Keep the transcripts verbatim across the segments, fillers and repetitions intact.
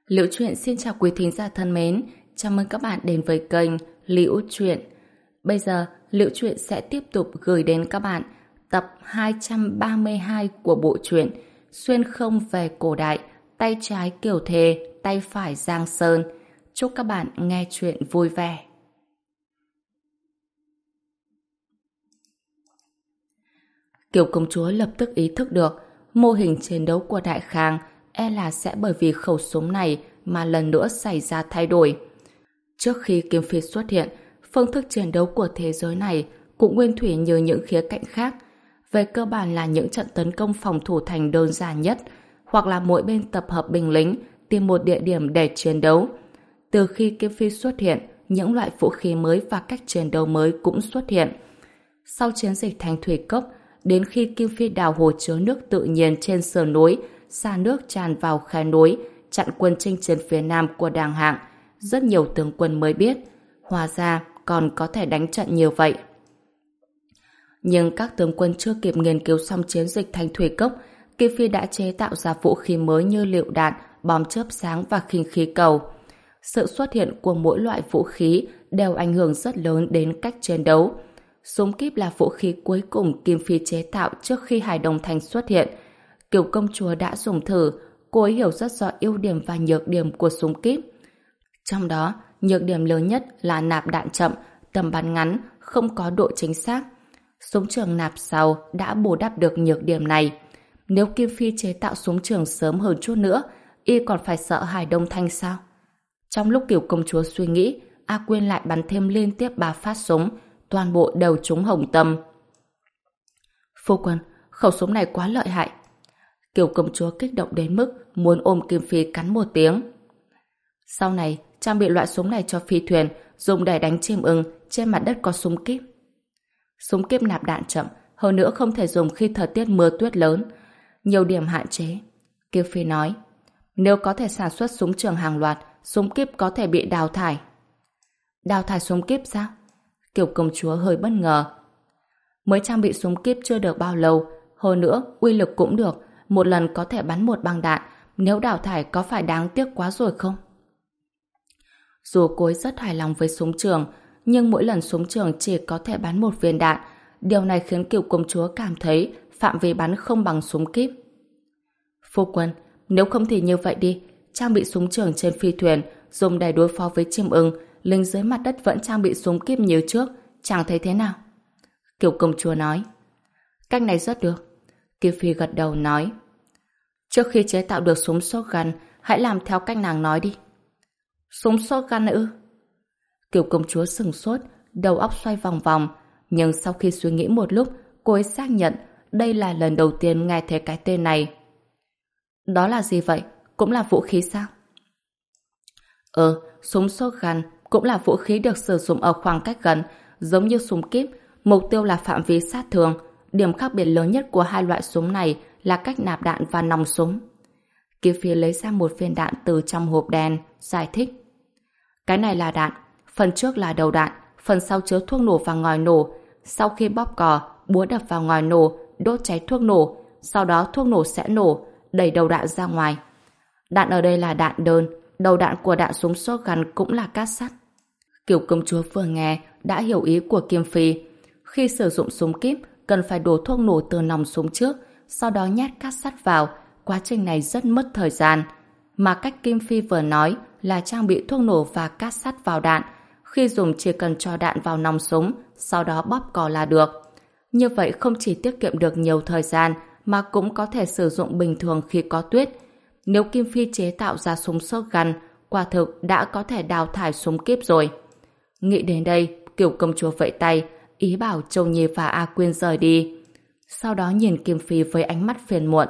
Liễu Chuyện xin chào quý thính giả thân mến, chào mừng các bạn đến với kênh Liễu Chuyện. Bây giờ, Liễu Chuyện sẽ tiếp tục gửi đến các bạn tập hai trăm ba mươi hai của bộ truyện Xuyên không về cổ đại, tay trái Kiều Thề, tay phải Giang Sơn. Chúc các bạn nghe chuyện vui vẻ. Kiều công chúa lập tức ý thức được mô hình chiến đấu của Đại Khang e là sẽ bởi vì khẩu súng này mà lần nữa xảy ra thay đổi. Trước khi Kim Phi xuất hiện, phương thức chiến đấu của thế giới này cũng nguyên thủy như những khía cạnh khác. Về cơ bản là những trận tấn công phòng thủ thành đơn giản nhất, hoặc là mỗi bên tập hợp binh lính tìm một địa điểm để chiến đấu. Từ khi Kim Phi xuất hiện, những loại vũ khí mới và cách chiến đấu mới cũng xuất hiện. Sau chiến dịch Thanh Thủy Cốc, đến khi Kim Phi đào hồ chứa nước tự nhiên trên sườn núi, xả nước tràn vào khe núi, chặn quân chinh chiến phía nam của Đàng Hạng, rất nhiều tướng quân mới biết, hóa ra còn có thể đánh trận như vậy. Nhưng các tướng quân chưa kịp nghiên cứu xong chiến dịch Thanh Thủy Cốc, Kim Phi đã chế tạo ra vũ khí mới như lựu đạn, bom chớp sáng và khinh khí cầu. Sự xuất hiện của mỗi loại vũ khí đều ảnh hưởng rất lớn đến cách chiến đấu. Súng kíp là vũ khí cuối cùng Kim Phi chế tạo trước khi Hải Đông Thành xuất hiện. Kiều công chúa đã dùng thử, cô ấy hiểu rất rõ ưu điểm và nhược điểm của súng kíp. Trong đó, nhược điểm lớn nhất là nạp đạn chậm, tầm bắn ngắn, không có độ chính xác. Súng trường nạp sau đã bù đắp được nhược điểm này. Nếu Kim Phi chế tạo súng trường sớm hơn chút nữa, y còn phải sợ Hải Đông Thanh sao? Trong lúc Kiều công chúa suy nghĩ, A Quyên lại bắn thêm liên tiếp ba phát súng, toàn bộ đều trúng hồng tâm. Phu quân, khẩu súng này quá lợi hại. Kiều công chúa kích động đến mức muốn ôm Kim Phi cắn một tiếng. Sau này, trang bị loại súng này cho phi thuyền, dùng để đánh chim ưng, trên mặt đất có súng kíp. Súng kíp nạp đạn chậm, hơn nữa không thể dùng khi thời tiết mưa tuyết lớn. Nhiều điểm hạn chế. Kim Phi nói, nếu có thể sản xuất súng trường hàng loạt, súng kíp có thể bị đào thải. Đào thải súng kíp sao? Kiều công chúa hơi bất ngờ. Mới trang bị súng kíp chưa được bao lâu, hơn nữa uy lực cũng được, một lần có thể bắn một băng đạn, nếu đào thải có phải đáng tiếc quá rồi không? Dù cô ấy rất hài lòng với súng trường, nhưng mỗi lần súng trường chỉ có thể bắn một viên đạn, điều này khiến Kiều công chúa cảm thấy phạm vi bắn không bằng súng kíp. Phu quân, nếu không thì như vậy đi, trang bị súng trường trên phi thuyền, dùng để đối phó với chim ưng, lính dưới mặt đất vẫn trang bị súng kíp như trước, chẳng thấy thế nào? Kiều công chúa nói. Cách này rất được. Kim Phi gật đầu nói. Trước khi chế tạo được súng shotgun, hãy làm theo cách nàng nói đi. Súng shotgun ư? Kiều công chúa sừng sốt, đầu óc xoay vòng vòng, nhưng sau khi suy nghĩ một lúc, cô ấy xác nhận đây là lần đầu tiên nghe thấy cái tên này. Đó là gì vậy? Cũng là vũ khí sao? Ừ, súng shotgun cũng là vũ khí được sử dụng ở khoảng cách gần, giống như súng kíp, mục tiêu là phạm vi sát thương. Điểm khác biệt lớn nhất của hai loại súng này là cách nạp đạn và nòng súng. Kim Phi lấy ra một viên đạn từ trong hộp đen, giải thích. Cái này là đạn, phần trước là đầu đạn, phần sau chứa thuốc nổ và ngòi nổ. Sau khi bóp cò, búa đập vào ngòi nổ, đốt cháy thuốc nổ, sau đó thuốc nổ sẽ nổ, đẩy đầu đạn ra ngoài. Đạn ở đây là đạn đơn, đầu đạn của đạn súng shotgun cũng là cát sắt. Kiều công chúa vừa nghe đã hiểu ý của Kim Phi. Khi sử dụng súng kíp, cần phải đổ thuốc nổ từ nòng súng trước, sau đó nhét cát sắt vào. Quá trình này rất mất thời gian. Mà cách Kim Phi vừa nói là trang bị thuốc nổ và cát sắt vào đạn. Khi dùng chỉ cần cho đạn vào nòng súng, sau đó bóp cò là được. Như vậy không chỉ tiết kiệm được nhiều thời gian, mà cũng có thể sử dụng bình thường khi có tuyết. Nếu Kim Phi chế tạo ra súng shotgun, quả thực đã có thể đào thải súng kíp rồi. Nghĩ đến đây, Kiều công chúa vẫy tay, ý bảo Châu Nhi và A Quyên rời đi. Sau đó nhìn Kim Phi với ánh mắt phiền muộn.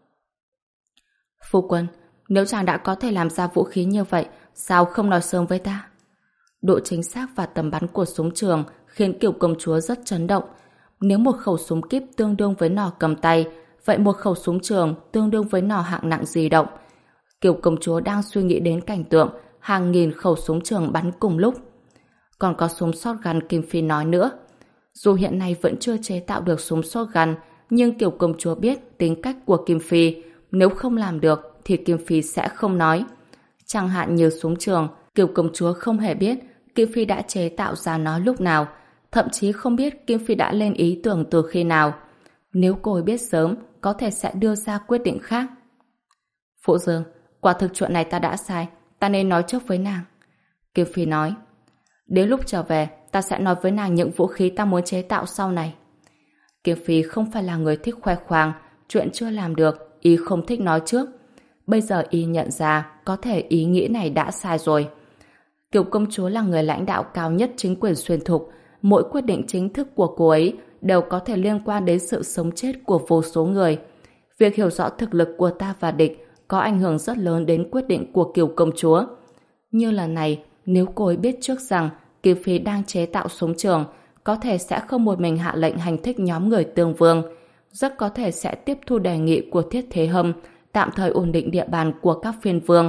Phu quân, nếu chàng đã có thể làm ra vũ khí như vậy, sao không nói sớm với ta? Độ chính xác và tầm bắn của súng trường khiến Kiều công chúa rất chấn động. Nếu một khẩu súng kíp tương đương với nỏ cầm tay, vậy một khẩu súng trường tương đương với nỏ hạng nặng di động. Kiều công chúa đang suy nghĩ đến cảnh tượng hàng nghìn khẩu súng trường bắn cùng lúc. Còn có súng shotgun Kim Phi nói nữa. Dù hiện nay vẫn chưa chế tạo được súng shotgun, nhưng Kiều công chúa biết tính cách của Kim Phi, nếu không làm được thì Kim Phi sẽ không nói. Chẳng hạn như súng trường, Kiều công chúa không hề biết Kim Phi đã chế tạo ra nó lúc nào, thậm chí không biết Kim Phi đã lên ý tưởng từ khi nào. Nếu cô ấy biết sớm, có thể sẽ đưa ra quyết định khác. Phụ Dương, quả thực chuyện này ta đã sai, ta nên nói trước với nàng. Kim Phi nói, đến lúc trở về, ta sẽ nói với nàng những vũ khí ta muốn chế tạo sau này. Kim Phi không phải là người thích khoe khoang, chuyện chưa làm được, ý không thích nói trước. Bây giờ y nhận ra, có thể ý nghĩ này đã sai rồi. Kiều công chúa là người lãnh đạo cao nhất chính quyền xuyên thục, mỗi quyết định chính thức của cô ấy đều có thể liên quan đến sự sống chết của vô số người. Việc hiểu rõ thực lực của ta và địch có ảnh hưởng rất lớn đến quyết định của Kiều công chúa. Như lần này, nếu cô ấy biết trước rằng Kim Phi đang chế tạo súng trường, có thể sẽ không một mình hạ lệnh hành thích nhóm người Tương Vương, rất có thể sẽ tiếp thu đề nghị của Thiết Thế Hâm, tạm thời ổn định địa bàn của các phiên vương.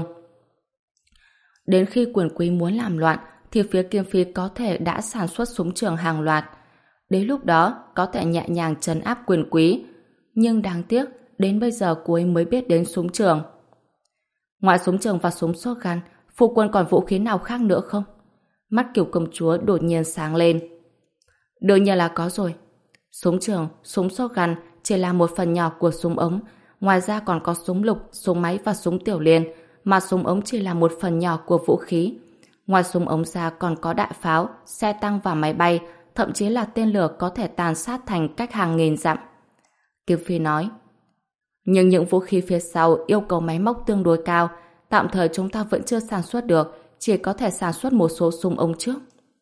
Đến khi quyền quý muốn làm loạn, thì phía Kim Phi có thể đã sản xuất súng trường hàng loạt. Đến lúc đó, có thể nhẹ nhàng trấn áp quyền quý. Nhưng đáng tiếc, đến bây giờ cô ấy mới biết đến súng trường. Ngoài súng trường và súng shotgun, phu quân còn vũ khí nào khác nữa không? Mắt Kiều công chúa đột nhiên sáng lên. Đương nhiên là có rồi. Súng trường, súng shotgun chỉ là một phần nhỏ của súng ống. Ngoài ra còn có súng lục, súng máy và súng tiểu liên, mà súng ống chỉ là một phần nhỏ của vũ khí. Ngoài súng ống ra còn có đạn pháo, xe tăng và máy bay, thậm chí là tên lửa có thể tàn sát thành cách hàng nghìn dặm. Kim Phi nói, nhưng những vũ khí phía sau yêu cầu máy móc tương đối cao, tạm thời chúng ta vẫn chưa sản xuất được, chỉ có thể sản xuất một số súng ống trước.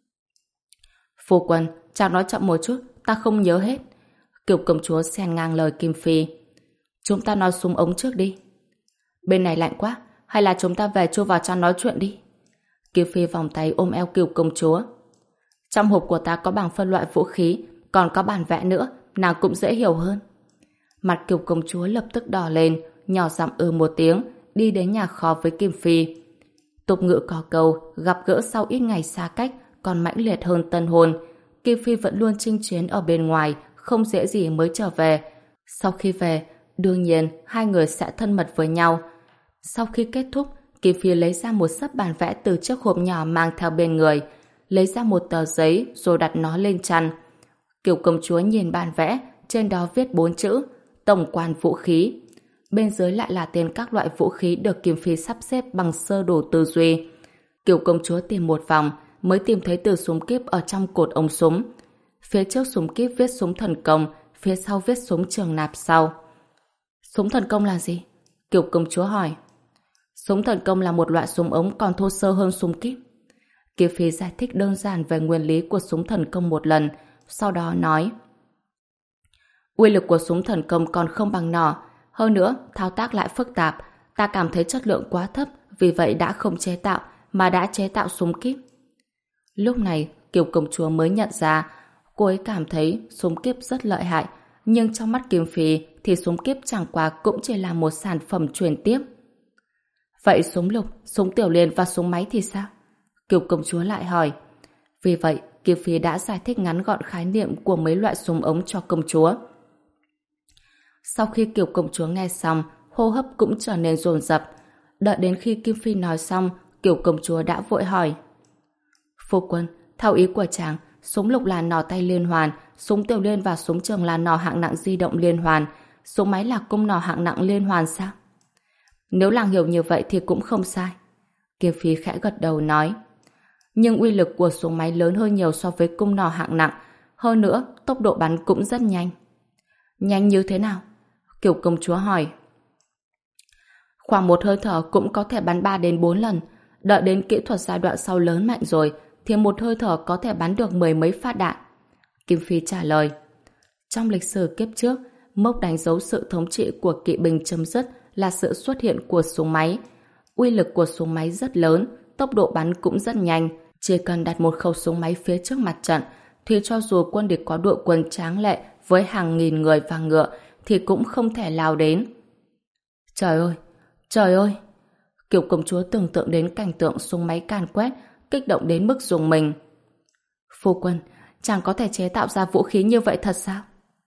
Phu quân, chàng nói chậm một chút, ta không nhớ hết. Kiều công chúa xen ngang lời Kim Phi. Chúng ta nói súng ống trước đi. Bên này lạnh quá, hay là chúng ta về chui vào trong nói chuyện đi. Kim Phi vòng tay ôm eo Kiều công chúa. Trong hộp của ta có bảng phân loại vũ khí, còn có bản vẽ nữa, nàng cũng dễ hiểu hơn. Mặt Kiều công chúa lập tức đỏ lên, nhỏ giọng ư một tiếng, đi đến nhà kho với Kim Phi. Tục ngữ có câu, gặp gỡ sau ít ngày xa cách, còn mãnh liệt hơn tân hôn. Kim Phi vẫn luôn chinh chiến ở bên ngoài, không dễ gì mới trở về. Sau khi về, đương nhiên hai người sẽ thân mật với nhau. Sau khi kết thúc, Kim Phi lấy ra một sấp bản vẽ từ chiếc hộp nhỏ mang theo bên người, lấy ra một tờ giấy rồi đặt nó lên chăn. Kiều công chúa nhìn bản vẽ, trên đó viết bốn chữ Tổng quan vũ khí. Bên dưới lại là tên các loại vũ khí được Kim Phi sắp xếp bằng sơ đồ tư duy. Kiều công chúa tìm một vòng mới tìm thấy từ súng kíp ở trong cột ống súng. Phía trước súng kíp viết súng thần công, phía sau viết súng trường nạp sau. Súng thần công là gì? Kiều công chúa hỏi. Súng thần công là một loại súng ống còn thô sơ hơn súng kíp. Kim Phi giải thích đơn giản về nguyên lý của súng thần công một lần, sau đó nói: uy lực của súng thần công còn không bằng nỏ, hơn nữa thao tác lại phức tạp, ta cảm thấy chất lượng quá thấp, vì vậy đã không chế tạo mà đã chế tạo súng kíp. Lúc này Kiều công chúa mới nhận ra, cô ấy cảm thấy súng kíp rất lợi hại, nhưng trong mắt Kim Phi thì súng kíp chẳng qua cũng chỉ là một sản phẩm truyền tiếp. Vậy súng lục, súng tiểu liên và súng máy thì sao? Kiều công chúa lại hỏi. Vì vậy Kim Phi đã giải thích ngắn gọn khái niệm của mấy loại súng ống cho công chúa. Sau khi Kiều công chúa nghe xong, hô hấp cũng trở nên dồn dập. Đợi đến khi Kim Phi nói xong, Kiều công chúa đã vội hỏi: phu quân, theo ý của chàng, súng lục là nỏ tay liên hoàn, súng tiểu liên và súng trường là nỏ hạng nặng di động liên hoàn, súng máy là cung nỏ hạng nặng liên hoàn sao? Nếu làng hiểu như vậy thì cũng không sai. Kim Phi khẽ gật đầu nói: nhưng uy lực của súng máy lớn hơn nhiều so với cung nỏ hạng nặng, hơn nữa tốc độ bắn cũng rất nhanh. Nhanh như thế nào? Kiều công chúa hỏi. Khoảng một hơi thở cũng có thể bắn ba đến bốn lần, đợi đến kỹ thuật giai đoạn sau lớn mạnh rồi thì một hơi thở có thể bắn được mười mấy phát đạn. Kim Phi trả lời. Trong lịch sử kiếp trước, mốc đánh dấu sự thống trị của kỵ binh chấm dứt là sự xuất hiện của súng máy. Uy lực của súng máy rất lớn, tốc độ bắn cũng rất nhanh. Chỉ cần đặt một khẩu súng máy phía trước mặt trận thì cho dù quân địch có đội quân tráng lệ với hàng nghìn người và ngựa thì cũng không thể lao đến. Trời ơi! Trời ơi! Kiều công chúa tưởng tượng đến cảnh tượng súng máy càn quét, kích động đến mức rùng mình. Phu quân, chàng có thể chế tạo ra vũ khí như vậy thật sao?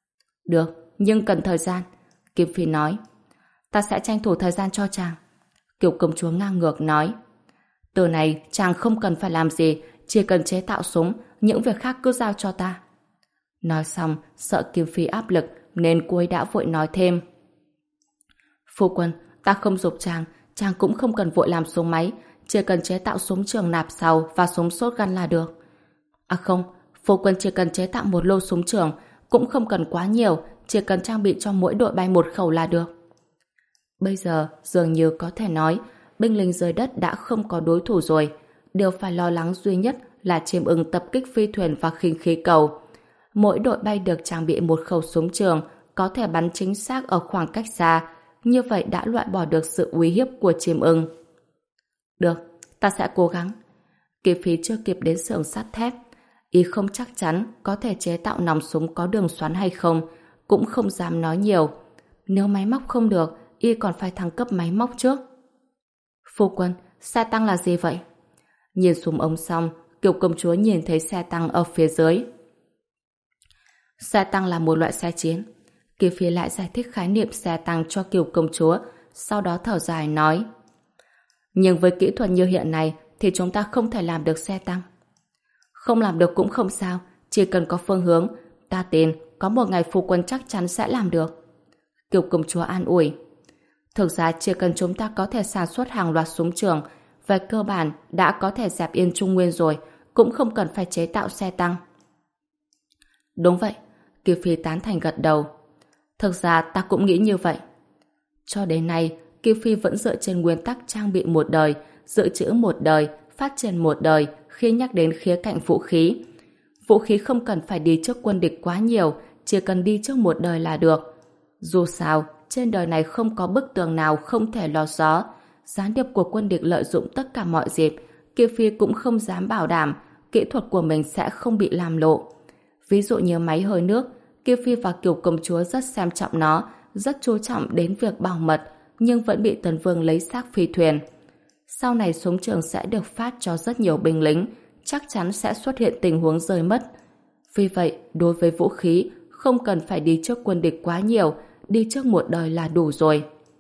Được, nhưng cần thời gian. Kim Phi nói. Ta sẽ tranh thủ thời gian cho chàng. Kiều công chúa ngang ngược nói. Từ này chàng không cần phải làm gì, chỉ cần chế tạo súng, những việc khác cứ giao cho ta. Nói xong, sợ Kim Phi áp lực nên cô ấy đã vội nói thêm. Phu quân, ta không giục chàng, chàng cũng không cần vội làm súng máy, chỉ cần chế tạo súng trường nạp sau và súng sốt gắn là được. À không, phu quân chỉ cần chế tạo một lô súng trường, cũng không cần quá nhiều, chỉ cần trang bị cho mỗi đội bay một khẩu là được. Bây giờ, dường như có thể nói, binh lính dưới đất đã không có đối thủ rồi. Điều phải lo lắng duy nhất là chim ưng tập kích phi thuyền và khinh khí cầu. Mỗi đội bay được trang bị một khẩu súng trường, có thể bắn chính xác ở khoảng cách xa, như vậy đã loại bỏ được sự uy hiếp của chim ưng. Được, ta sẽ cố gắng. Kỳ Phi chưa kịp đến xưởng sắt thép, y không chắc chắn có thể chế tạo nòng súng có đường xoắn hay không, cũng không dám nói nhiều. Nếu máy móc không được, y còn phải thăng cấp máy móc trước. Phu quân, xe tăng là gì vậy? Nhìn xuống ống xong, Kiều công chúa nhìn thấy xe tăng ở phía dưới. Xe tăng là một loại xe chiến. Kỳ Phi lại giải thích khái niệm xe tăng cho Kiều công chúa, sau đó thở dài nói. Nhưng với kỹ thuật như hiện nay thì chúng ta không thể làm được xe tăng. Không làm được cũng không sao, chỉ cần có phương hướng, ta tin có một ngày phu quân chắc chắn sẽ làm được. Kiều công chúa an ủi. Thực ra chỉ cần chúng ta có thể sản xuất hàng loạt súng trường, về cơ bản đã có thể dẹp yên Trung Nguyên rồi, cũng không cần phải chế tạo xe tăng. Đúng vậy, Kiều Phi tán thành gật đầu. Thực ra ta cũng nghĩ như vậy. Cho đến nay, Kiều Phi vẫn dựa trên nguyên tắc trang bị một đời, dự trữ một đời, phát triển một đời khi nhắc đến khía cạnh vũ khí. Vũ khí không cần phải đi trước quân địch quá nhiều, chỉ cần đi trước một đời là được. Dù sao, trên đời này không có bức tường nào không thể lọt gió. Gián điệp của quân địch lợi dụng tất cả mọi dịp, Kiều Phi cũng không dám bảo đảm kỹ thuật của mình sẽ không bị làm lộ. Ví dụ như máy hơi nước, Kiều Phi và Kiều công chúa rất xem trọng nó, rất chú trọng đến việc bảo mật, nhưng vẫn bị Tần Vương lấy xác phi thuyền. Sau này súng trường sẽ được phát cho rất nhiều binh lính, chắc chắn sẽ xuất hiện tình huống rơi mất. Vì vậy, đối với vũ khí, không cần phải đi trước quân địch quá nhiều, đi trước một đời là đủ rồi.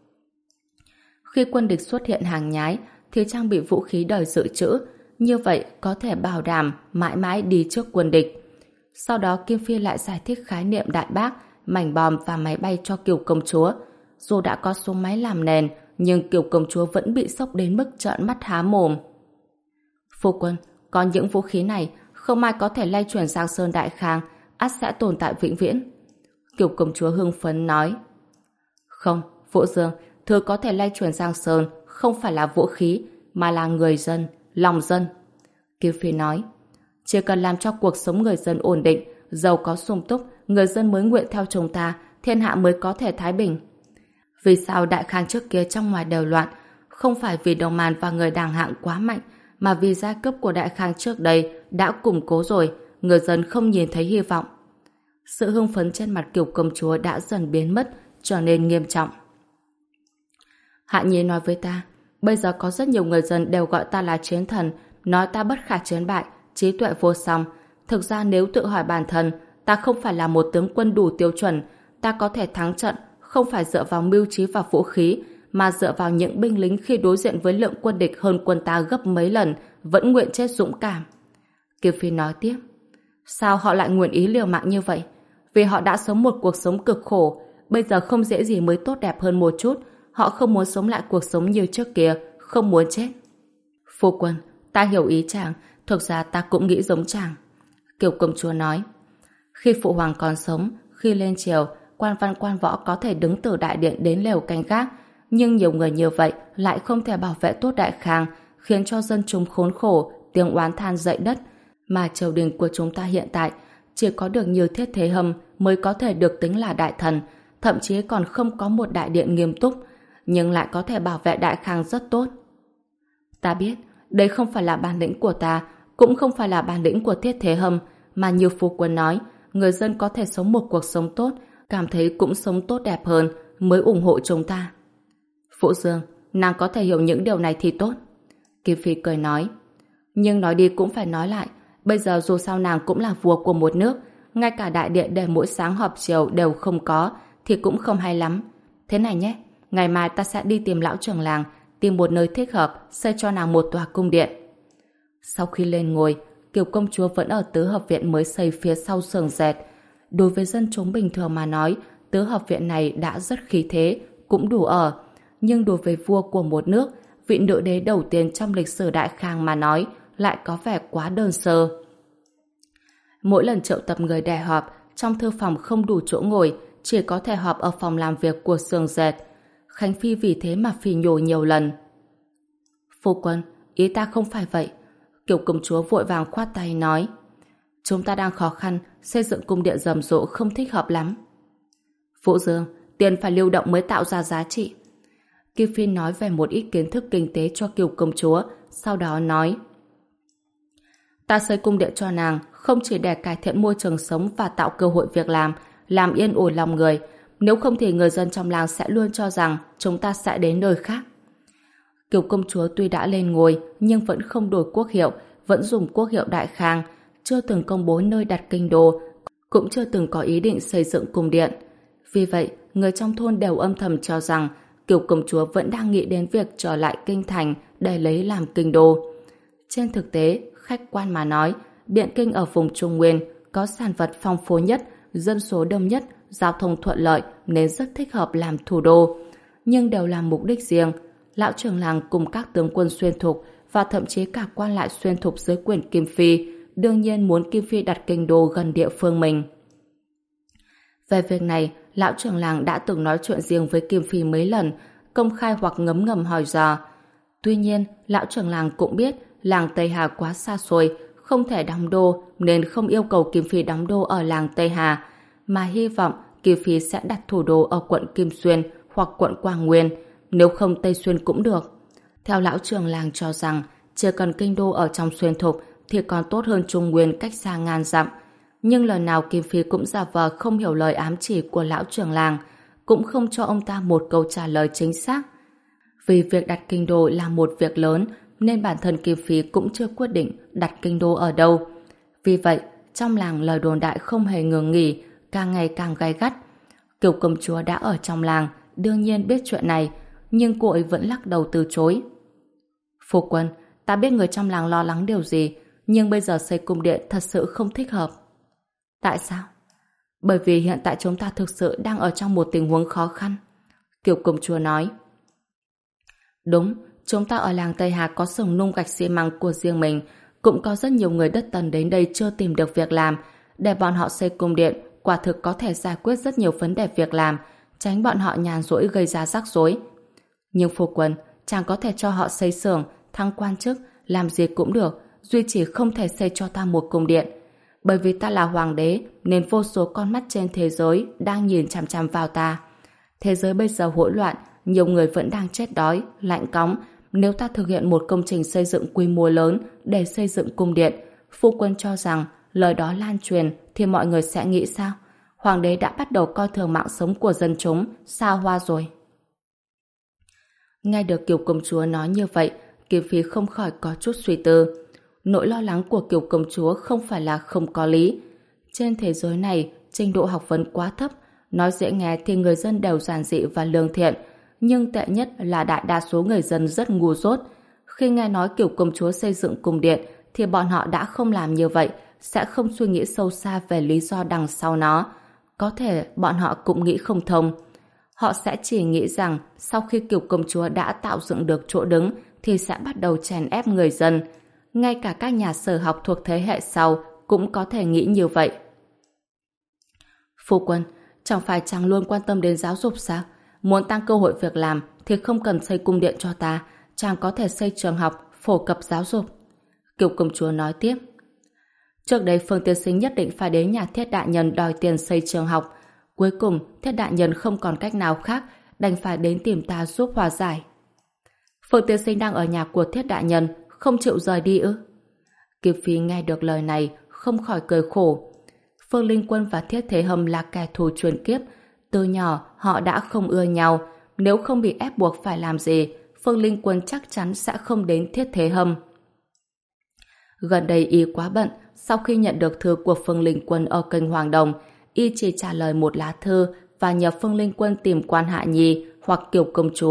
Khi quân địch xuất hiện hàng nhái, thì trang bị vũ khí đời dự trữ, như vậy có thể bảo đảm mãi mãi đi trước quân địch. Sau đó Kim Phi lại giải thích khái niệm đại bác, mảnh bom và máy bay cho Kiều công chúa. Dù đã có súng máy làm nền, nhưng Kiều công chúa vẫn bị sốc đến mức trợn mắt há mồm. Phu quân, có những vũ khí này không ai có thể lay chuyển Giang Sơn Đại Khang, ắt sẽ tồn tại vĩnh viễn. Kiều công chúa hưng phấn nói. Không, Vũ Dương, thứ có thể lay chuyển Giang Sơn không phải là vũ khí, mà là người dân, lòng dân. Kiều Phi nói. Chỉ cần làm cho cuộc sống người dân ổn định, giàu có sung túc, người dân mới nguyện theo chúng ta, thiên hạ mới có thể thái bình. Vì sao Đại Khang trước kia trong ngoài đều loạn? Không phải vì Đồng Màn và người đàng hạng quá mạnh, mà vì giai cấp của Đại Khang trước đây đã củng cố rồi, người dân không nhìn thấy hy vọng. Sự hưng phấn trên mặt Kiều công chúa đã dần biến mất, trở nên nghiêm trọng. Hạ Nhi nói với ta, bây giờ có rất nhiều người dân đều gọi ta là chiến thần, nói ta bất khả chiến bại, trí tuệ vô song. Thực ra nếu tự hỏi bản thân, ta không phải là một tướng quân đủ tiêu chuẩn, ta có thể thắng trận không phải dựa vào mưu trí và vũ khí, mà dựa vào những binh lính khi đối diện với lượng quân địch hơn quân ta gấp mấy lần, vẫn nguyện chết dũng cảm. Kiều Phi nói tiếp, sao họ lại nguyện ý liều mạng như vậy? Vì họ đã sống một cuộc sống cực khổ, bây giờ không dễ gì mới tốt đẹp hơn một chút, họ không muốn sống lại cuộc sống như trước kia, không muốn chết. Phu quân, ta hiểu ý chàng, thực ra ta cũng nghĩ giống chàng. Kiều công chúa nói, khi phụ hoàng còn sống, khi lên triều, quan văn quan võ có thể đứng từ đại điện đến lều canh gác, nhưng nhiều người như vậy lại không thể bảo vệ tốt Đại Khang, khiến cho dân chúng khốn khổ, tiếng oán than dậy đất, mà triều đình của chúng ta hiện tại chỉ có được Như Thiết Thế Hâm mới có thể được tính là đại thần, thậm chí còn không có một đại điện nghiêm túc, nhưng lại có thể bảo vệ Đại Khang rất tốt. Ta biết, đây không phải là bản lĩnh của ta, cũng không phải là bản lĩnh của Thiết Thế Hâm, mà như phu quân nói, người dân có thể sống một cuộc sống tốt, cảm thấy cũng sống tốt đẹp hơn, mới ủng hộ chúng ta. Phụ Dương, nàng có thể hiểu những điều này thì tốt. Kim Phi cười nói. Nhưng nói đi cũng phải nói lại, bây giờ dù sao nàng cũng là vua của một nước, ngay cả đại điện để mỗi sáng họp chiều đều không có, thì cũng không hay lắm. Thế này nhé, ngày mai ta sẽ đi tìm lão trưởng làng, tìm một nơi thích hợp xây cho nàng một tòa cung điện. Sau khi lên ngôi, Kiều công chúa vẫn ở tứ hợp viện mới xây phía sau xưởng dệt. Đối với dân chúng bình thường mà nói, tứ hợp viện này đã rất khí thế, cũng đủ ở. Nhưng đối với vua của một nước, vị nữ đế đầu tiên trong lịch sử Đại Khang mà nói, lại có vẻ quá đơn sơ. Mỗi lần triệu tập người để họp, trong thư phòng không đủ chỗ ngồi, chỉ có thể họp ở phòng làm việc của xưởng dệt. Khánh Phi vì thế mà phỉ nhổ nhiều lần. Phu quân, ý ta không phải vậy. Kiều công chúa vội vàng khoát tay nói, chúng ta đang khó khăn, xây dựng cung điện rầm rộ không thích hợp lắm. Vũ Dương, tiền phải lưu động mới tạo ra giá trị. Kim Phi nói về một ít kiến thức kinh tế cho Kiều công chúa, sau đó nói, ta xây cung điện cho nàng không chỉ để cải thiện môi trường sống và tạo cơ hội việc làm, làm yên ổn lòng người, nếu không thì người dân trong làng sẽ luôn cho rằng chúng ta sẽ đến nơi khác. Kiều công chúa tuy đã lên ngôi nhưng vẫn không đổi quốc hiệu, vẫn dùng quốc hiệu Đại Khang, chưa từng công bố nơi đặt kinh đô, cũng chưa từng có ý định xây dựng cung điện. Vì vậy, người trong thôn đều âm thầm cho rằng Kiều công chúa vẫn đang nghĩ đến việc trở lại kinh thành để lấy làm kinh đô. Trên thực tế, khách quan mà nói, Biện Kinh ở vùng Trung Nguyên có sản vật phong phú nhất, dân số đông nhất, giao thông thuận lợi nên rất thích hợp làm thủ đô. Nhưng đều làm mục đích riêng. Lão trưởng làng cùng các tướng quân xuyên thục và thậm chí cả quan lại xuyên thục dưới quyền Kim Phi đương nhiên muốn Kim Phi đặt kinh đô gần địa phương mình. Về việc này, lão trưởng làng đã từng nói chuyện riêng với Kim Phi mấy lần, công khai hoặc ngấm ngầm hỏi dò. Tuy nhiên, lão trưởng làng cũng biết làng Tây Hà quá xa xôi, không thể đóng đô nên không yêu cầu Kim Phi đóng đô ở làng Tây Hà, mà hy vọng Kim Phi sẽ đặt thủ đô ở quận Kim Xuyên hoặc quận Quảng Nguyên, nếu không Tây Xuyên cũng được. Theo lão trưởng làng cho rằng, chỉ cần kinh đô ở trong xuyên thục thì còn tốt hơn Trung Nguyên cách xa ngàn dặm. Nhưng lần nào Kim Phi cũng giả vờ không hiểu lời ám chỉ của lão trưởng làng, cũng không cho ông ta một câu trả lời chính xác. Vì việc đặt kinh đô là một việc lớn, nên bản thân Kim Phi cũng chưa quyết định đặt kinh đô ở đâu. Vì vậy, trong làng lời đồn đại không hề ngừng nghỉ, càng ngày càng gay gắt. Kiều công chúa đã ở trong làng, đương nhiên biết chuyện này, nhưng cô ấy vẫn lắc đầu từ chối. Phu quân, ta biết người trong làng lo lắng điều gì, nhưng bây giờ xây cung điện thật sự không thích hợp. Tại sao? Bởi vì hiện tại chúng ta thực sự đang ở trong một tình huống khó khăn. Kiều công chúa nói. Đúng, chúng ta ở làng Tây Hà có xưởng nung gạch xi măng của riêng mình, cũng có rất nhiều người đất Tần đến đây chưa tìm được việc làm. Để bọn họ xây cung điện, quả thực có thể giải quyết rất nhiều vấn đề việc làm, tránh bọn họ nhàn rỗi gây ra rắc rối. Nhưng phu quân, chàng có thể cho họ xây xưởng, thăng quan chức, làm gì cũng được, duy chỉ không thể xây cho ta một cung điện. Bởi vì ta là hoàng đế, nên vô số con mắt trên thế giới đang nhìn chằm chằm vào ta. Thế giới bây giờ hỗn loạn, nhiều người vẫn đang chết đói, lạnh cóng. Nếu ta thực hiện một công trình xây dựng quy mô lớn để xây dựng cung điện, phu quân cho rằng lời đó lan truyền thì mọi người sẽ nghĩ sao? Hoàng đế đã bắt đầu coi thường mạng sống của dân chúng, xa hoa rồi. Nghe được Kiều công chúa nói như vậy, Kim Phi không khỏi có chút suy tư. Nỗi lo lắng của Kiều công chúa không phải là không có lý. Trên thế giới này, trình độ học vấn quá thấp, nói dễ nghe thì người dân đều giản dị và lương thiện, nhưng tệ nhất là đại đa số người dân rất ngu dốt. Khi nghe nói Kiều công chúa xây dựng cung điện thì bọn họ đã không làm như vậy, sẽ không suy nghĩ sâu xa về lý do đằng sau nó. Có thể bọn họ cũng nghĩ không thông. Họ sẽ chỉ nghĩ rằng sau khi Kiều công chúa đã tạo dựng được chỗ đứng thì sẽ bắt đầu chèn ép người dân. Ngay cả các nhà sử học thuộc thế hệ sau cũng có thể nghĩ như vậy. Phu quân, chẳng phải chàng luôn quan tâm đến giáo dục sao? Muốn tăng cơ hội việc làm thì không cần xây cung điện cho ta, chàng có thể xây trường học, phổ cập giáo dục. Kiều công chúa nói tiếp. Trước đây Phương tiên sinh nhất định phải đến nhà Thiết đại nhân đòi tiền xây trường học. Cuối cùng, Thiết đại nhân không còn cách nào khác, đành phải đến tìm ta giúp hòa giải. Phương tiên sinh đang ở nhà của Thiết đại nhân, không chịu rời đi ư? Kiều Phi nghe được lời này, không khỏi cười khổ. Phương Linh Quân và Thiết Thế Hâm là kẻ thù truyền kiếp. Từ nhỏ, họ đã không ưa nhau. Nếu không bị ép buộc phải làm gì, Phương Linh Quân chắc chắn sẽ không đến Thiết Thế Hâm. Gần đây y quá bận, sau khi nhận được thư của Phương Linh Quân ở kênh Hoàng Đồng, y chỉ trả lời một lá thư và nhờ Phương Linh Quân tìm Quan Hạ Nhi hoặc Kiều công chúa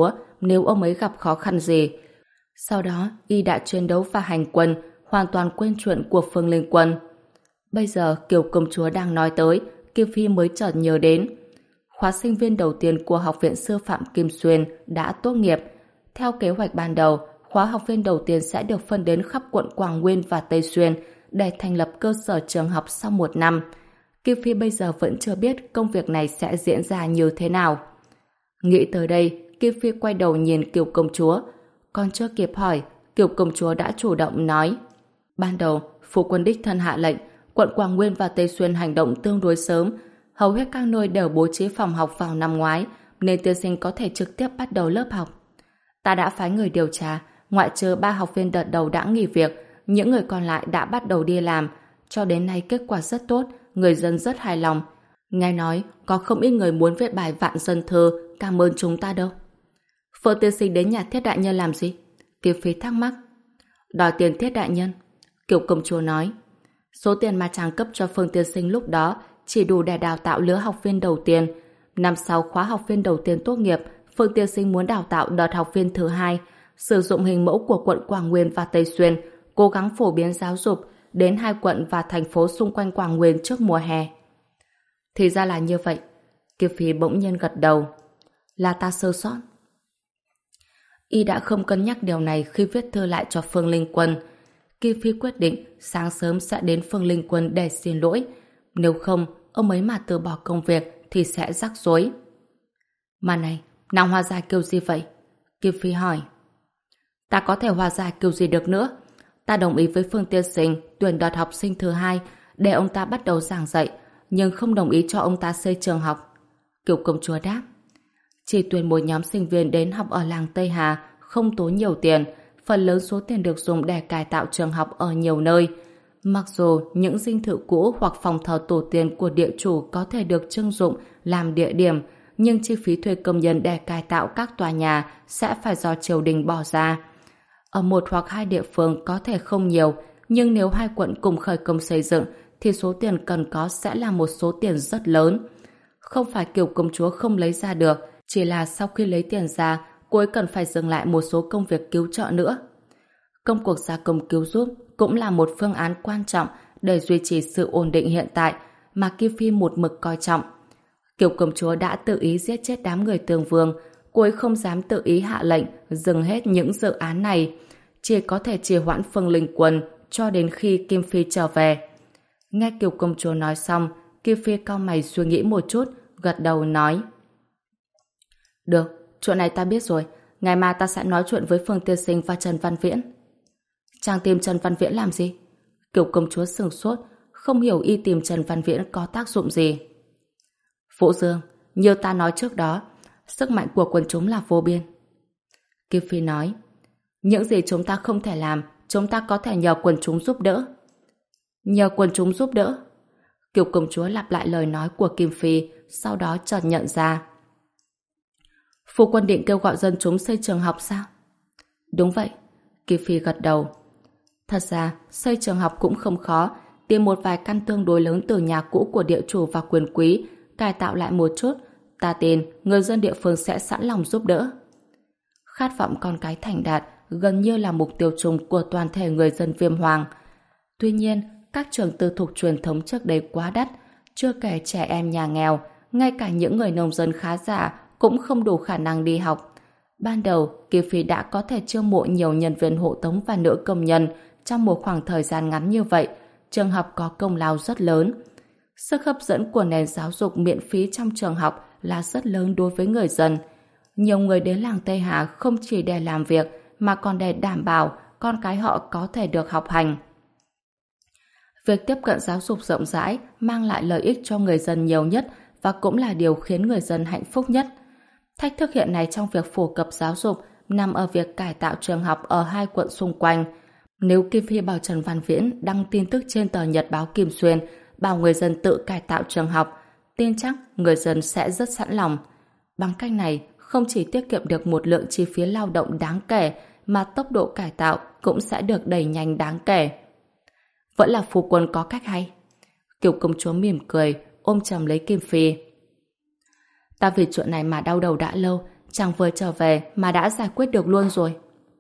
nếu ông ấy gặp khó khăn gì. Sau đó, y đã chiến đấu và hành quân, hoàn toàn quên chuyện của Phương Linh Quân. Bây giờ Kiều công chúa đang nói tới, Kim Phi mới chợt nhớ đến. Khóa sinh viên đầu tiên của Học viện Sư phạm Kim Xuyên đã tốt nghiệp. Theo kế hoạch ban đầu, khóa học viên đầu tiên sẽ được phân đến khắp quận Quảng Nguyên và Tây Xuyên để thành lập cơ sở trường học sau một năm. Kim Phi bây giờ vẫn chưa biết công việc này sẽ diễn ra như thế nào. Nghĩ tới đây, Kim Phi quay đầu nhìn Kiều công chúa. Còn chưa kịp hỏi, Kiều công chúa đã chủ động nói. Ban đầu, phu quân đích thân hạ lệnh, quận Quảng Nguyên và Tây Xuyên hành động tương đối sớm. Hầu hết các nơi đều bố trí phòng học vào năm ngoái, nên tiên sinh có thể trực tiếp bắt đầu lớp học. Ta đã phái người điều tra, ngoại trừ ba học viên đợt đầu đã nghỉ việc, những người còn lại đã bắt đầu đi làm. Cho đến nay kết quả rất tốt, người dân rất hài lòng. Nghe nói, có không ít người muốn viết bài vạn dân thơ cảm ơn chúng ta đâu. Phượng tiên sinh đến nhà Thiết đại nhân làm gì? Kiều Phi thắc mắc. Đòi tiền Thiết đại nhân. Kiều công chúa nói. Số tiền mà chàng cấp cho Phương tiên sinh lúc đó chỉ đủ để đào tạo lứa học viên đầu tiên. Năm sau khóa học viên đầu tiên tốt nghiệp, Phương tiên sinh muốn đào tạo đợt học viên thứ hai, sử dụng hình mẫu của quận Quảng Nguyên và Tây Xuyên, cố gắng phổ biến giáo dục đến hai quận và thành phố xung quanh Quảng Nguyên trước mùa hè. Thì ra là như vậy. Kiều Phi bỗng nhiên gật đầu. Là ta sơ sót. Y đã không cân nhắc điều này khi viết thư lại cho Phương Linh Quân. Kiều Phi quyết định sáng sớm sẽ đến Phương Linh Quân để xin lỗi. Nếu không, ông ấy mà từ bỏ công việc thì sẽ rắc rối. Mà này, nàng hòa giải kiểu gì vậy? Kiều Phi hỏi. Ta có thể hòa giải kiểu gì được nữa? Ta đồng ý với Phương tiên sinh tuyển đợt học sinh thứ hai để ông ta bắt đầu giảng dạy, nhưng không đồng ý cho ông ta xây trường học. Kiều công chúa đáp. Chỉ tuyển một nhóm sinh viên đến học ở làng Tây Hà, không tốn nhiều tiền, phần lớn số tiền được dùng để cải tạo trường học ở nhiều nơi. Mặc dù những dinh thự cũ hoặc phòng thờ tổ tiên của địa chủ có thể được trưng dụng làm địa điểm, nhưng chi phí thuê công nhân để cải tạo các tòa nhà sẽ phải do triều đình bỏ ra. Ở một hoặc hai địa phương có thể không nhiều, nhưng nếu hai quận cùng khởi công xây dựng thì số tiền cần có sẽ là một số tiền rất lớn. Không phải Kiều công chúa không lấy ra được, chỉ là sau khi lấy tiền ra, cô ấy cần phải dừng lại một số công việc cứu trợ nữa. Công cuộc gia công cứu giúp cũng là một phương án quan trọng để duy trì sự ổn định hiện tại mà Kim Phi một mực coi trọng. Kiều công chúa đã tự ý giết chết đám người Tường Vương, cô ấy không dám tự ý hạ lệnh dừng hết những dự án này, chỉ có thể trì hoãn Phương Linh Quân cho đến khi Kim Phi trở về. Nghe Kiều công chúa nói xong, Kim Phi cau mày suy nghĩ một chút, gật đầu nói. Được, chuyện này ta biết rồi, ngày mai ta sẽ nói chuyện với Phương tiên sinh và Trần Văn Viễn. Chàng tìm Trần Văn Viễn làm gì? Kiều công chúa sửng sốt, không hiểu y tìm Trần Văn Viễn có tác dụng gì. Vũ Dương, như ta nói trước đó, sức mạnh của quần chúng là vô biên. Kim Phi nói, những gì chúng ta không thể làm, chúng ta có thể nhờ quần chúng giúp đỡ. Nhờ quần chúng giúp đỡ? Kiều công chúa lặp lại lời nói của Kim Phi, sau đó chợt nhận ra. Phu quân định kêu gọi dân chúng xây trường học sao? Đúng vậy. Kim Phi gật đầu. Thật ra, xây trường học cũng không khó, tìm một vài căn tương đối lớn từ nhà cũ của địa chủ và quyền quý, cải tạo lại một chút, ta tin người dân địa phương sẽ sẵn lòng giúp đỡ. Khát vọng con cái thành đạt gần như là mục tiêu chung của toàn thể người dân Viêm Hoàng. Tuy nhiên, các trường tư thục truyền thống trước đây quá đắt, chưa kể trẻ em nhà nghèo, ngay cả những người nông dân khá giả cũng không đủ khả năng đi học. Ban đầu, Kim Phi đã có thể chiêu mộ nhiều nhân viên hộ tống và nữ công nhân trong một khoảng thời gian ngắn như vậy, trường học có công lao rất lớn. Sức hấp dẫn của nền giáo dục miễn phí trong trường học là rất lớn đối với người dân. Nhiều người đến làng Tây Hà không chỉ để làm việc mà còn để đảm bảo con cái họ có thể được học hành. Việc tiếp cận giáo dục rộng rãi mang lại lợi ích cho người dân nhiều nhất và cũng là điều khiến người dân hạnh phúc nhất. Thách thức hiện nay trong việc phổ cập giáo dục nằm ở việc cải tạo trường học ở hai quận xung quanh. Nếu Kim Phi bảo Trần Văn Viễn đăng tin tức trên tờ Nhật báo Kim Xuyên bảo người dân tự cải tạo trường học, tin chắc người dân sẽ rất sẵn lòng. Bằng cách này, không chỉ tiết kiệm được một lượng chi phí lao động đáng kể mà tốc độ cải tạo cũng sẽ được đẩy nhanh đáng kể. Vẫn là phu quân có cách hay. Kiều công chúa mỉm cười, ôm chầm lấy Kim Phi. Ta vì chuyện này mà đau đầu đã lâu, chẳng vừa trở về mà đã giải quyết được luôn rồi.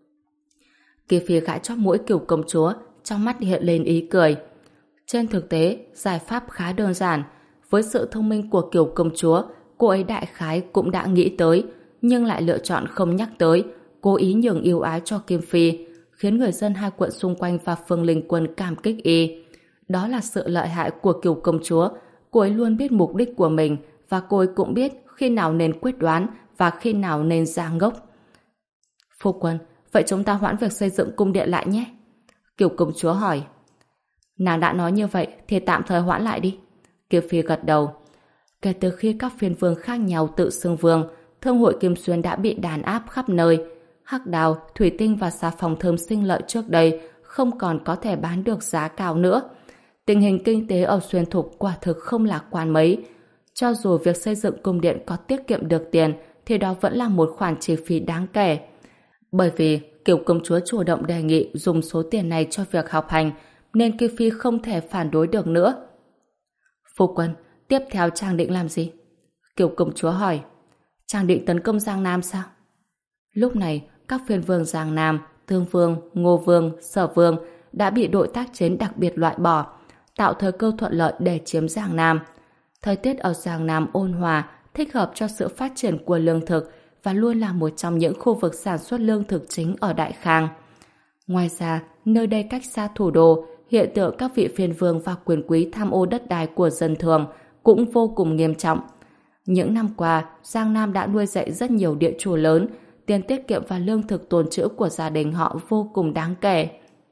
Kỳ Phi gãi chóp mũi Cửu công chúa, trong mắt hiện lên ý cười. Trên thực tế, giải pháp khá đơn giản. Với sự thông minh của Cửu công chúa, cô ấy đại khái cũng đã nghĩ tới, nhưng lại lựa chọn không nhắc tới, cố ý nhường ưu ái cho Kim Phi, khiến người dân hai quận xung quanh và Phương Linh Quân cảm kích y. Đó là sự lợi hại của Cửu công chúa. Cô ấy luôn biết mục đích của mình, và cô ấy cũng biết khi nào nên quyết đoán và khi nào nên ra ngốc. Phu quân, vậy chúng ta hoãn việc xây dựng cung điện lại nhé. Cửu công chúa hỏi. Nàng đã nói như vậy thì tạm thời hoãn lại đi. Kiều Phi gật đầu. Kể từ khi các phiên vương khác nhau tự xưng vương, thương hội Kim Xuyên đã bị đàn áp khắp nơi. Hắc đào, thủy tinh và xà phòng thơm sinh lợi trước đây không còn có thể bán được giá cao nữa. Tình hình kinh tế ở Xuyên Thục quả thực không lạc quan mấy. Cho dù việc xây dựng cung điện có tiết kiệm được tiền, thì đó vẫn là một khoản chi phí đáng kể. Bởi vì Kiều công chúa chủ động đề nghị dùng số tiền này cho việc học hành, nên Kiều Phi không thể phản đối được nữa. Phu quân, tiếp theo chàng định làm gì? Kiều công chúa hỏi. Chàng định tấn công Giang Nam sao? Lúc này, các phiên vương Giang Nam, Thương Vương, Ngô Vương, Sở Vương đã bị đội tác chiến đặc biệt loại bỏ, tạo thời cơ thuận lợi để chiếm Giang Nam. Thời tiết ở Giang Nam ôn hòa, thích hợp cho sự phát triển của lương thực và luôn là một trong những khu vực sản xuất lương thực chính ở Đại Khang. Ngoài ra, nơi đây cách xa thủ đô, hiện tượng các vị phiên vương và quyền quý tham ô đất đai của dân thường cũng vô cùng nghiêm trọng. Những năm qua, Giang Nam đã nuôi dạy rất nhiều địa chủ lớn, tiền tiết kiệm và lương thực tồn trữ của gia đình họ vô cùng đáng kể.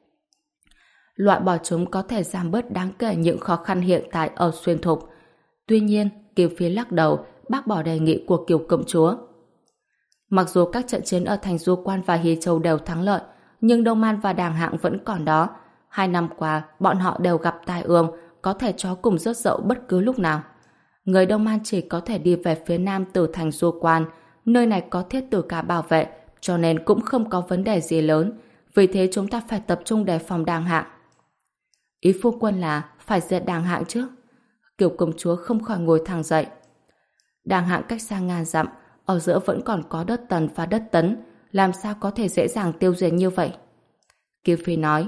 Loại bỏ chúng có thể giảm bớt đáng kể những khó khăn hiện tại ở Xuyên Thục. Tuy nhiên, Kiều Phi lắc đầu, bác bỏ đề nghị của Kiều công chúa. Mặc dù các trận chiến ở thành Du Quan và Hy Châu đều thắng lợi, nhưng Đông Man và Đàng Hạng vẫn còn đó. Hai năm qua, bọn họ đều gặp tai ương, có thể chó cùng rớt dậu bất cứ lúc nào. Người Đông Man chỉ có thể đi về phía nam từ thành Du Quan, nơi này có thiết tử cả bảo vệ, cho nên cũng không có vấn đề gì lớn. Vì thế chúng ta phải tập trung đề phòng Đàng Hạng. Ý phu quân là phải diệt Đàng Hạng trước. Kiều công chúa không khỏi ngồi thẳng dậy. Đàng Hạng cách xa ngàn dặm, ở giữa vẫn còn có đất Tần và đất Tấn, làm sao có thể dễ dàng tiêu diệt như vậy? Kiều Phi nói.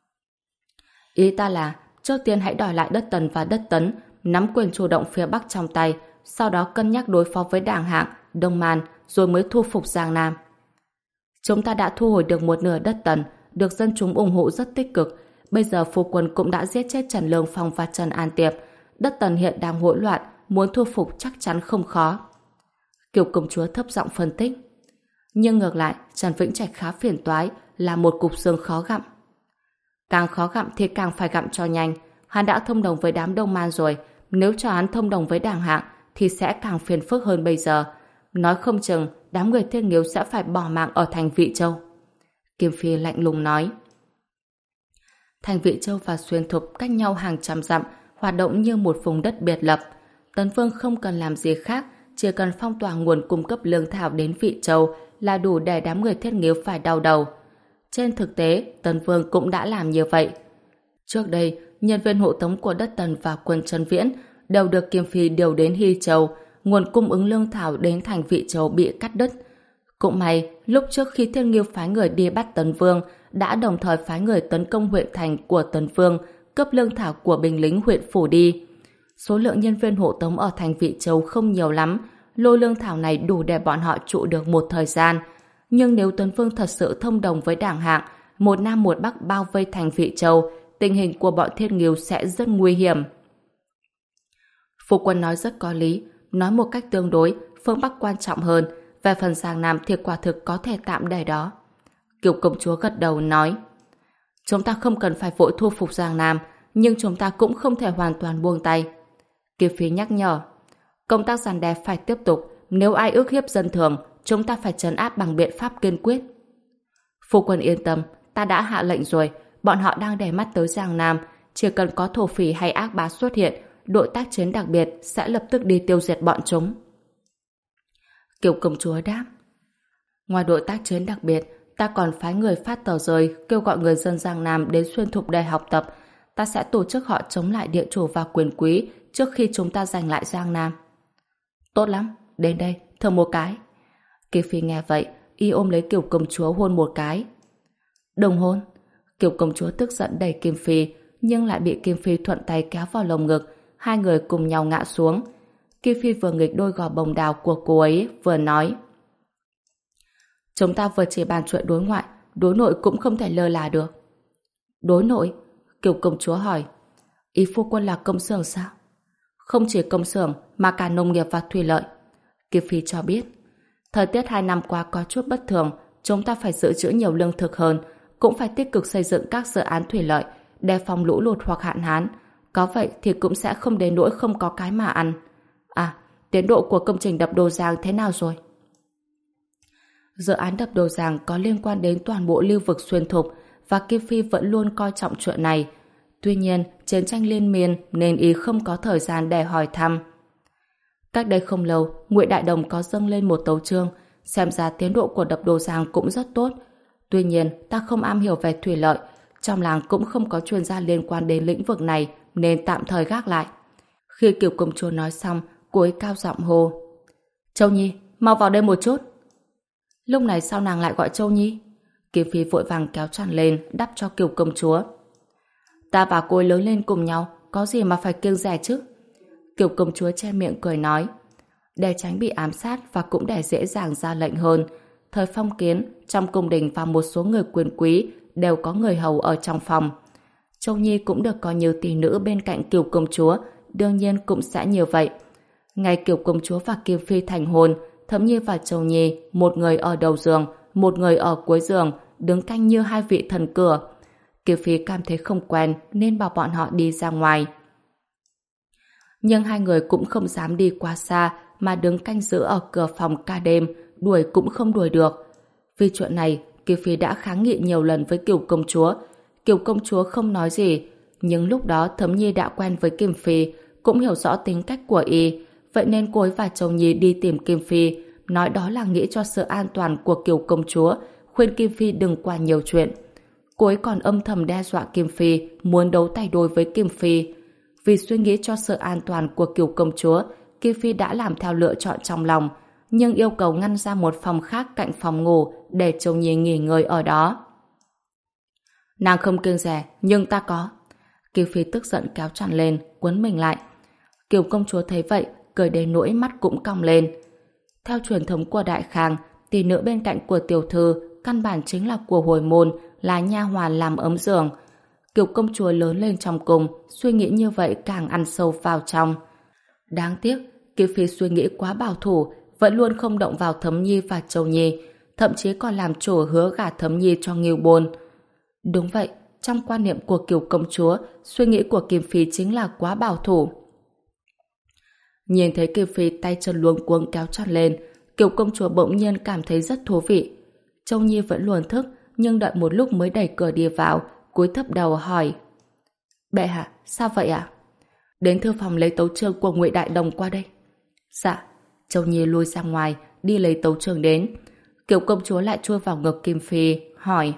Ý ta là trước tiên hãy đòi lại đất Tần và đất Tấn, nắm quyền chủ động phía Bắc trong tay, sau đó cân nhắc đối phó với Đàng Hạng, Đông Man, rồi mới thu phục Giang Nam. Chúng ta đã thu hồi được một nửa đất Tần, được dân chúng ủng hộ rất tích cực. Bây giờ phu quân cũng đã giết chết Trần Lương Phong và Trần An Tiệp. Đất Tần hiện đang hỗn loạn, muốn thu phục chắc chắn không khó. Kiều công chúa thấp giọng phân tích. Nhưng ngược lại, Trần Vĩnh Trạch khá phiền toái, là một cục xương khó gặm. Càng khó gặm thì càng phải gặm cho nhanh. Hắn đã thông đồng với đám Đông Man rồi, nếu cho hắn thông đồng với Đàng Hạng thì sẽ càng phiền phức hơn bây giờ. Nói không chừng đám người Thiên Nghiếu sẽ phải bỏ mạng ở thành Vị Châu. Kim Phi lạnh lùng nói. Thành Vị Châu và Xuyên Thục cách nhau hàng trăm dặm, hoạt động như một vùng đất biệt lập. Tấn Vương không cần làm gì khác, chỉ cần phong tỏa nguồn cung cấp lương thảo đến Vị Châu là đủ để đám người Thiết Nghiếu phải đau đầu. Trên thực tế, Tấn Vương cũng đã làm như vậy. Trước đây, nhân viên hộ tống của đất Tần và quân Trần Viễn đều được Kim Phi điều đến Hy Châu, nguồn cung ứng lương thảo đến thành Vị Châu bị cắt đứt. Cũng may, lúc trước khi Thiên Nghiêu phái người đi bắt Tấn Vương, đã đồng thời phái người tấn công huyện thành của Tấn Vương, cướp lương thảo của binh lính huyện phủ đi. Số lượng nhân viên hộ tống ở thành Vị Châu không nhiều lắm, lô lương thảo này đủ để bọn họ trụ được một thời gian. Nhưng nếu Tấn Vương thật sự thông đồng với Đàng Hạng, một Nam một Bắc bao vây thành Vị Châu, tình hình của bọn Thiên Nghiêu sẽ rất nguy hiểm. Phu quân nói rất có lý, nói một cách tương đối, phương Bắc quan trọng hơn, về phần Giang Nam thì quả thực có thể tạm để đó. Kiều công chúa gật đầu nói. Chúng ta không cần phải vội thu phục Giang Nam, nhưng chúng ta cũng không thể hoàn toàn buông tay. Kiều Phi nhắc nhở. Công tác răn đe phải tiếp tục, nếu ai ức hiếp dân thường, chúng ta phải trấn áp bằng biện pháp kiên quyết. Phu quân yên tâm, ta đã hạ lệnh rồi, bọn họ đang để mắt tới Giang Nam, chỉ cần có thổ phỉ hay ác bá xuất hiện, đội tác chiến đặc biệt sẽ lập tức đi tiêu diệt bọn chúng. Kiều công chúa đáp. Ngoài đội tác chiến đặc biệt, ta còn phái người phát tờ rơi kêu gọi người dân Giang Nam đến Xuyên Thục để học tập. Ta sẽ tổ chức họ chống lại địa chủ và quyền quý trước khi chúng ta giành lại Giang Nam. Tốt lắm, đến đây, thử một cái. Kiều Phi nghe vậy, y ôm lấy Kiều công chúa hôn một cái. Đồng hôn. Kiều công chúa tức giận đẩy Kim Phi, nhưng lại bị Kim Phi thuận tay kéo vào lồng ngực, hai người cùng nhau ngã xuống. Kim Phi vừa nghịch đôi gò bồng đào của cô ấy, vừa nói: chúng ta vừa chỉ bàn chuyện đối ngoại, đối nội cũng không thể lơ là được. Đối nội? Kiều công chúa hỏi. Ý phu quân là công xưởng sao? Không chỉ công xưởng mà cả nông nghiệp và thủy lợi. Kim Phi cho biết, thời tiết hai năm qua có chút bất thường, chúng ta phải dự trữ nhiều lương thực hơn, cũng phải tích cực xây dựng các dự án thủy lợi, đề phòng lũ lụt hoặc hạn hán. Có vậy thì cũng sẽ không đến nỗi không có cái mà ăn. À, tiến độ của công trình đập Đồ Giang thế nào rồi? Dự án đập Đồ Giang có liên quan đến toàn bộ lưu vực xuyên thục và Kim Phi vẫn luôn coi trọng chuyện này. Tuy nhiên, chiến tranh liên miên nên y không có thời gian để hỏi thăm. Cách đây không lâu, Ngụy Đại Đồng có dâng lên một tấu chương, xem ra tiến độ của đập Đồ Giang cũng rất tốt. Tuy nhiên, ta không am hiểu về thủy lợi, trong làng cũng không có chuyên gia liên quan đến lĩnh vực này nên tạm thời gác lại. Khi Kiều công chúa nói xong, cô ấy cao giọng hô: Châu Nhi, mau vào đây một chút. Lúc này sao nàng lại gọi Châu Nhi? Kim Phi vội vàng kéo chăn lên đắp cho Kiều công chúa. Ta và cô ấy lớn lên cùng nhau, có gì mà phải kiêng dè chứ? Kiều công chúa che miệng cười nói. Để tránh bị ám sát và cũng để dễ dàng ra lệnh hơn, thời phong kiến, trong cung đình và một số người quyền quý đều có người hầu ở trong phòng. Châu Nhi cũng được coi như tỷ nữ bên cạnh Kiều công chúa, đương nhiên cũng sẽ như vậy. Ngày Kiều công chúa và Kim Phi thành hôn, Thẩm Nhi và Châu Nhi, một người ở đầu giường, một người ở cuối giường, đứng canh như hai vị thần cửa. Kiều Phi cảm thấy không quen nên bảo bọn họ đi ra ngoài. Nhưng hai người cũng không dám đi quá xa mà đứng canh giữ ở cửa phòng cả đêm, đuổi cũng không đuổi được. Vì chuyện này, Kiều Phi đã kháng nghị nhiều lần với Kiều công chúa. Kiều công chúa không nói gì, nhưng lúc đó Thẩm Nhi đã quen với Kim Phi, cũng hiểu rõ tính cách của y, vậy nên cô ấy và Châu Nhi đi tìm Kim Phi, nói đó là nghĩ cho sự an toàn của Kiều công chúa, khuyên Kim Phi đừng qua nhiều chuyện. Cô ấy còn âm thầm đe dọa Kim Phi, muốn đấu tay đôi với Kim Phi. Vì suy nghĩ cho sự an toàn của Kiều công chúa, Kim Phi đã làm theo lựa chọn trong lòng, nhưng yêu cầu ngăn ra một phòng khác cạnh phòng ngủ để Châu Nhi nghỉ ngơi ở đó. Nàng không kiêng dè, nhưng ta có. Kim Phi tức giận kéo chăn lên, quấn mình lại. Kiều công chúa thấy vậy, cười đến nỗi mắt cũng cong lên. Theo truyền thống của Đại Khang, tỷ nữ bên cạnh của tiểu thư căn bản chính là của hồi môn, là nha hoàn làm ấm giường. Kiều công chúa lớn lên trong cung, suy nghĩ như vậy càng ăn sâu vào trong. Đáng tiếc, Kim Phi suy nghĩ quá bảo thủ, vẫn luôn không động vào Thẩm Nhi và Châu Nhi, thậm chí còn làm chủ hứa gả Thẩm Nhi cho Ngưu Bôn. Đúng vậy, trong quan niệm của Kiều công chúa, suy nghĩ của Kim Phi chính là quá bảo thủ. Nhìn thấy Kim Phi tay chân luống cuống kéo chăn lên, Kiều công chúa bỗng nhiên cảm thấy rất thú vị. Châu Nhi vẫn luôn thức, nhưng đợi một lúc mới đẩy cửa đi vào, cúi thấp đầu hỏi: Bệ hạ, sao vậy ạ? Đến thư phòng lấy tấu chương của Ngụy Đại Đồng qua đây. Dạ. Châu Nhi lui ra ngoài, đi lấy tấu chương đến. Kiều công chúa lại chui vào ngực Kim Phi, hỏi: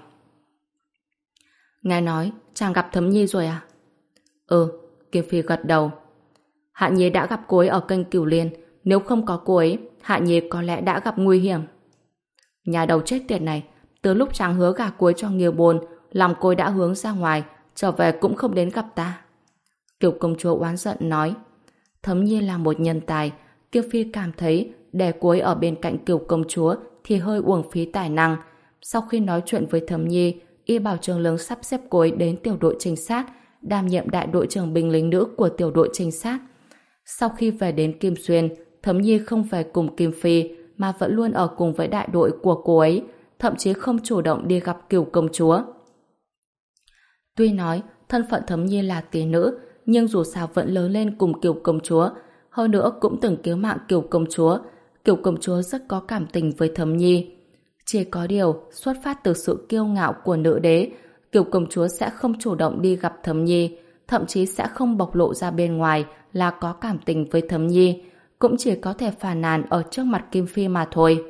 Nghe nói, chàng gặp Thẩm Nhi rồi à? Ừ, Kim Phi gật đầu. Hạ Nhi đã gặp cô ấy ở kênh Cửu Liên, nếu không có cô ấy, Hạ Nhi có lẽ đã gặp nguy hiểm. Nhà đầu chết tiệt này, từ lúc chàng hứa gả cô ấy cho Nghiêu Bôn, lòng cô ấy đã hướng ra ngoài, trở về cũng không đến gặp ta. Kiều công chúa oán giận nói. Thẩm Nhi là một nhân tài, Kiều Phi cảm thấy để cô ấy ở bên cạnh Kiều công chúa thì hơi uổng phí tài năng. Sau khi nói chuyện với Thẩm Nhi, y bảo Trường Lương sắp xếp cô ấy đến tiểu đội trinh sát, đảm nhiệm đại đội trưởng binh lính nữ của tiểu đội trinh sát. Sau khi về đến Kim Xuyên, Thẩm Nhi không về cùng Kim Phi mà vẫn luôn ở cùng với đại đội của cô ấy, thậm chí không chủ động đi gặp Kiều công chúa. Tuy nói thân phận Thẩm Nhi là tỷ nữ, nhưng dù sao vẫn lớn lên cùng Kiều công chúa, hơn nữa cũng từng cứu mạng Kiều công chúa. Kiều công chúa rất có cảm tình với Thẩm Nhi. Chỉ có điều, xuất phát từ sự kiêu ngạo của nữ đế, Kiều công chúa sẽ không chủ động đi gặp Thẩm Nhi, thậm chí sẽ không bộc lộ ra bên ngoài là có cảm tình với Thẩm Nhi, cũng chỉ có thể phàn nàn ở trước mặt Kim Phi mà thôi.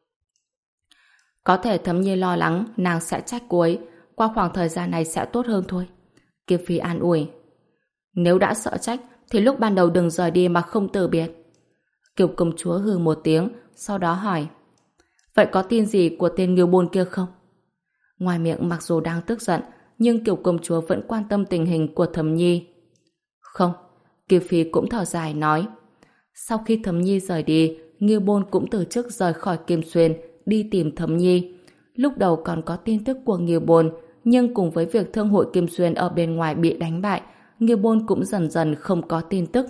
Có thể Thẩm Nhi lo lắng nàng sẽ trách cô ấy, qua khoảng thời gian này sẽ tốt hơn thôi. Kim Phi an ủi. Nếu đã sợ trách thì lúc ban đầu đừng rời đi mà không từ biệt. Kiều công chúa hừ một tiếng, sau đó hỏi: Vậy có tin gì của tên Ngưu Bôn kia không? Ngoài miệng mặc dù đang tức giận, nhưng Kiều công chúa vẫn quan tâm tình hình của Thẩm Nhi. Không, Kiều Phi cũng thở dài nói. Sau khi Thẩm Nhi rời đi, Ngưu Bôn cũng từ chức rời khỏi Kim Xuyên, đi tìm Thẩm Nhi. Lúc đầu còn có tin tức của Ngưu Bôn, nhưng cùng với việc thương hội Kim Xuyên ở bên ngoài bị đánh bại, Ngưu Bôn cũng dần dần không có tin tức.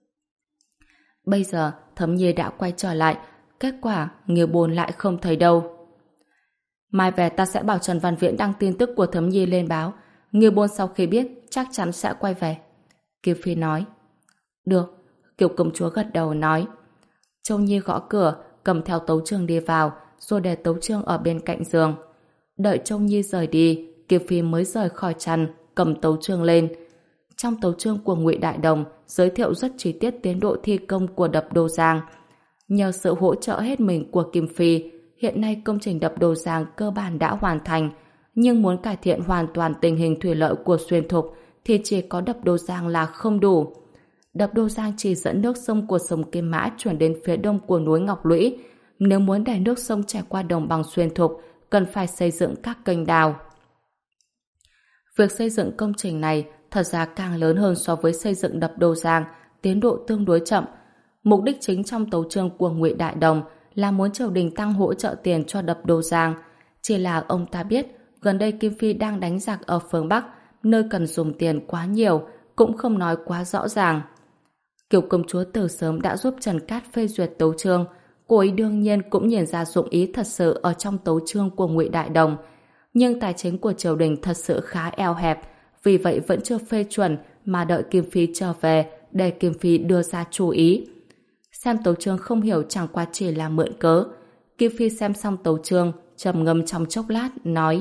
Bây giờ, Thẩm Nhi đã quay trở lại, kết quả Ngưu Bôn lại không thấy đâu. Mai về ta sẽ bảo Trần Văn Viễn đăng tin tức của Thẩm Nhi lên báo. Ngưu Bôn sau khi biết chắc chắn sẽ quay về. Kiều Phi nói. Được, Kiều công chúa gật đầu nói. Châu Nhi gõ cửa, cầm theo tấu chương đi vào, rồi để tấu chương ở bên cạnh giường. Đợi Châu Nhi rời đi, Kiều Phi mới rời khỏi chăn, cầm tấu chương lên. Trong tấu chương của Ngụy Đại Đồng giới thiệu rất chi tiết tiến độ thi công của đập Đô Giang. Nhờ sự hỗ trợ hết mình của Kim Phi, hiện nay công trình đập Đô Giang cơ bản đã hoàn thành, nhưng muốn cải thiện hoàn toàn tình hình thủy lợi của Xuyên Thục thì chỉ có đập Đô Giang là không đủ. Đập Đô Giang chỉ dẫn nước sông của sông Kim Mã chuyển đến phía đông của núi Ngọc Lũy. Nếu muốn để nước sông chảy qua đồng bằng Xuyên Thục, cần phải xây dựng các kênh đào. Việc xây dựng công trình này thật ra càng lớn hơn so với xây dựng đập Đô Giang, tiến độ tương đối chậm. Mục đích chính trong tấu chương của Ngụy Đại Đồng là muốn triều đình tăng hỗ trợ tiền cho đập Đô Giang. Chỉ là ông ta biết gần đây Kim Phi đang đánh giặc ở phương Bắc, nơi cần dùng tiền quá nhiều, cũng không nói quá rõ ràng. Kiều công chúa từ sớm đã giúp Trần Cát phê duyệt tấu chương, cô ấy đương nhiên cũng nhìn ra dụng ý thật sự ở trong tấu chương của Ngụy Đại Đồng. Nhưng tài chính của triều đình thật sự khá eo hẹp, vì vậy vẫn chưa phê chuẩn mà đợi Kim Phi trở về để Kim Phi đưa ra chú ý. Xem tấu chương không hiểu chẳng qua chỉ là mượn cớ. Kim Phi xem xong tấu chương, trầm ngâm trong chốc lát, nói: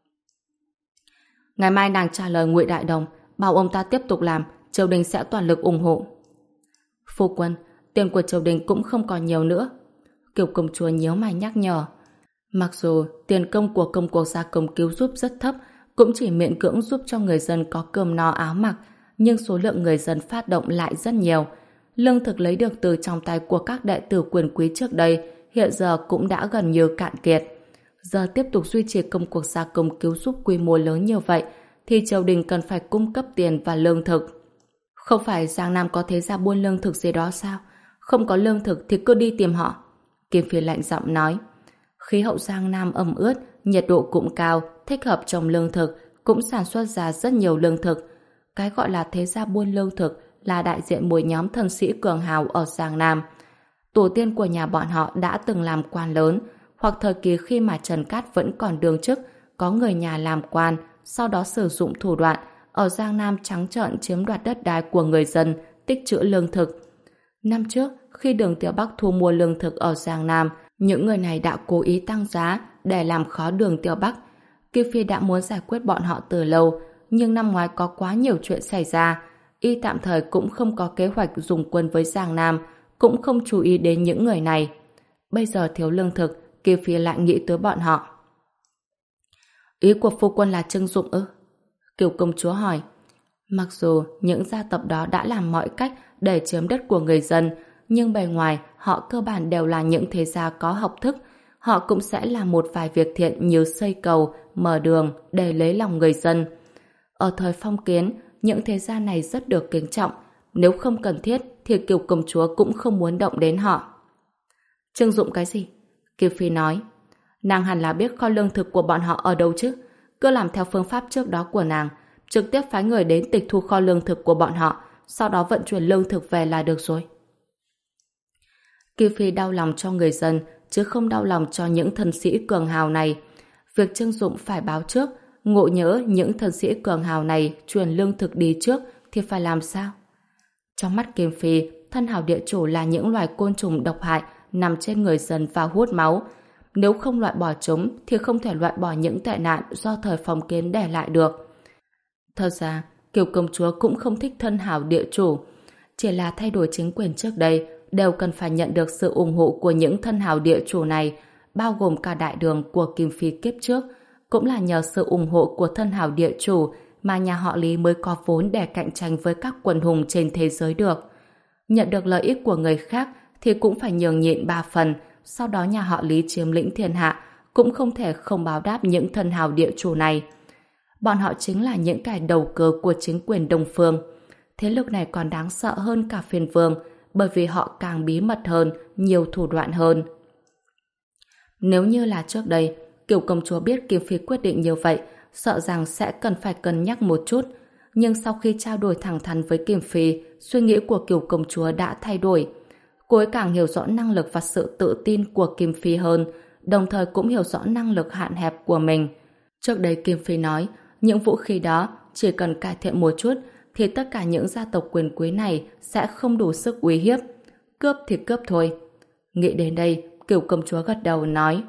Ngày mai nàng trả lời Ngụy Đại Đồng, bảo ông ta tiếp tục làm, triều đình sẽ toàn lực ủng hộ. Phu quân, tiền của triều đình cũng không còn nhiều nữa. Kiều công chúa nhíu mày nhắc nhở. Mặc dù tiền công của công cuộc gia công cứu giúp rất thấp, cũng chỉ miễn cưỡng giúp cho người dân có cơm no áo mặc, nhưng số lượng người dân phát động lại rất nhiều. Lương thực lấy được từ trong tay của các đệ tử quyền quý trước đây hiện giờ cũng đã gần như cạn kiệt. Giờ tiếp tục duy trì công cuộc gia công cứu giúp quy mô lớn như vậy thì triều đình cần phải cung cấp tiền và lương thực. Không phải Giang Nam có thế gia buôn lương thực gì đó sao? Không có lương thực thì cứ đi tìm họ. Kim Phi lạnh giọng nói. Khí hậu Giang Nam ẩm ướt, nhiệt độ cũng cao, thích hợp trồng lương thực, cũng sản xuất ra rất nhiều lương thực. Cái gọi là thế gia buôn lương thực là đại diện một nhóm thân sĩ cường hào ở Giang Nam. Tổ tiên của nhà bọn họ đã từng làm quan lớn, hoặc thời kỳ khi mà Trần Cát vẫn còn đương chức, có người nhà làm quan, sau đó sử dụng thủ đoạn ở Giang Nam trắng trợn chiếm đoạt đất đai của người dân, tích trữ lương thực. Năm trước, khi Đường Tiểu Bắc thu mua lương thực ở Giang Nam, những người này đã cố ý tăng giá để làm khó Đường Tiểu Bắc. Kim Phi đã muốn giải quyết bọn họ từ lâu, nhưng năm ngoái có quá nhiều chuyện xảy ra. Y tạm thời cũng không có kế hoạch dùng quân với Giang Nam, cũng không chú ý đến những người này. Bây giờ thiếu lương thực, Kim Phi lại nghĩ tới bọn họ. Ý của phu quân là trưng dụng ư? Kiều công chúa hỏi. Mặc dù những gia tộc đó đã làm mọi cách để chiếm đất của người dân, nhưng bề ngoài họ cơ bản đều là những thế gia có học thức. Họ cũng sẽ làm một vài việc thiện như xây cầu, mở đường để lấy lòng người dân. Ở thời phong kiến, những thế gia này rất được kính trọng. Nếu không cần thiết thì Kiều công chúa cũng không muốn động đến họ. Trưng dụng cái gì? Kiều Phi nói. Nàng hẳn là biết kho lương thực của bọn họ ở đâu chứ. Cứ làm theo phương pháp trước đó của nàng, trực tiếp phái người đến tịch thu kho lương thực của bọn họ, sau đó vận chuyển lương thực về là được rồi. Kiều Phi đau lòng cho người dân, chứ không đau lòng cho những thân sĩ cường hào này. Việc trưng dụng phải báo trước, ngộ nhỡ những thân sĩ cường hào này truyền lương thực đi trước thì phải làm sao? Trong mắt Kim Phi, thân hào địa chủ là những loài côn trùng độc hại nằm trên người dân và hút máu. Nếu không loại bỏ chúng thì không thể loại bỏ những tệ nạn do thời phong kiến để lại được. Thật ra, Kiều công chúa cũng không thích thân hào địa chủ. Chỉ là thay đổi chính quyền trước đây đều cần phải nhận được sự ủng hộ của những thân hào địa chủ này, bao gồm cả đại đường của Kim Phi kiếp trước. Cũng là nhờ sự ủng hộ của thân hào địa chủ mà nhà họ Lý mới có vốn để cạnh tranh với các quần hùng trên thế giới được. Nhận được lợi ích của người khác thì cũng phải nhường nhịn ba phần, sau đó nhà họ Lý chiếm lĩnh thiên hạ, cũng không thể không báo đáp những thân hào địa chủ này. Bọn họ chính là những kẻ đầu cơ của chính quyền Đông Phương. Thế lực này còn đáng sợ hơn cả phiên vương, bởi vì họ càng bí mật hơn, nhiều thủ đoạn hơn. Nếu như là trước đây, Kiều công chúa biết Kim Phi quyết định như vậy, sợ rằng sẽ cần phải cân nhắc một chút. Nhưng sau khi trao đổi thẳng thắn với Kim Phi, suy nghĩ của Kiều công chúa đã thay đổi. Cô ấy càng hiểu rõ năng lực và sự tự tin của Kim Phi hơn, đồng thời cũng hiểu rõ năng lực hạn hẹp của mình. Trước đây Kim Phi nói, những vũ khí đó chỉ cần cải thiện một chút thì tất cả những gia tộc quyền quý này sẽ không đủ sức uy hiếp. Cướp thì cướp thôi. Nghĩ đến đây, Kiều công chúa gật đầu nói: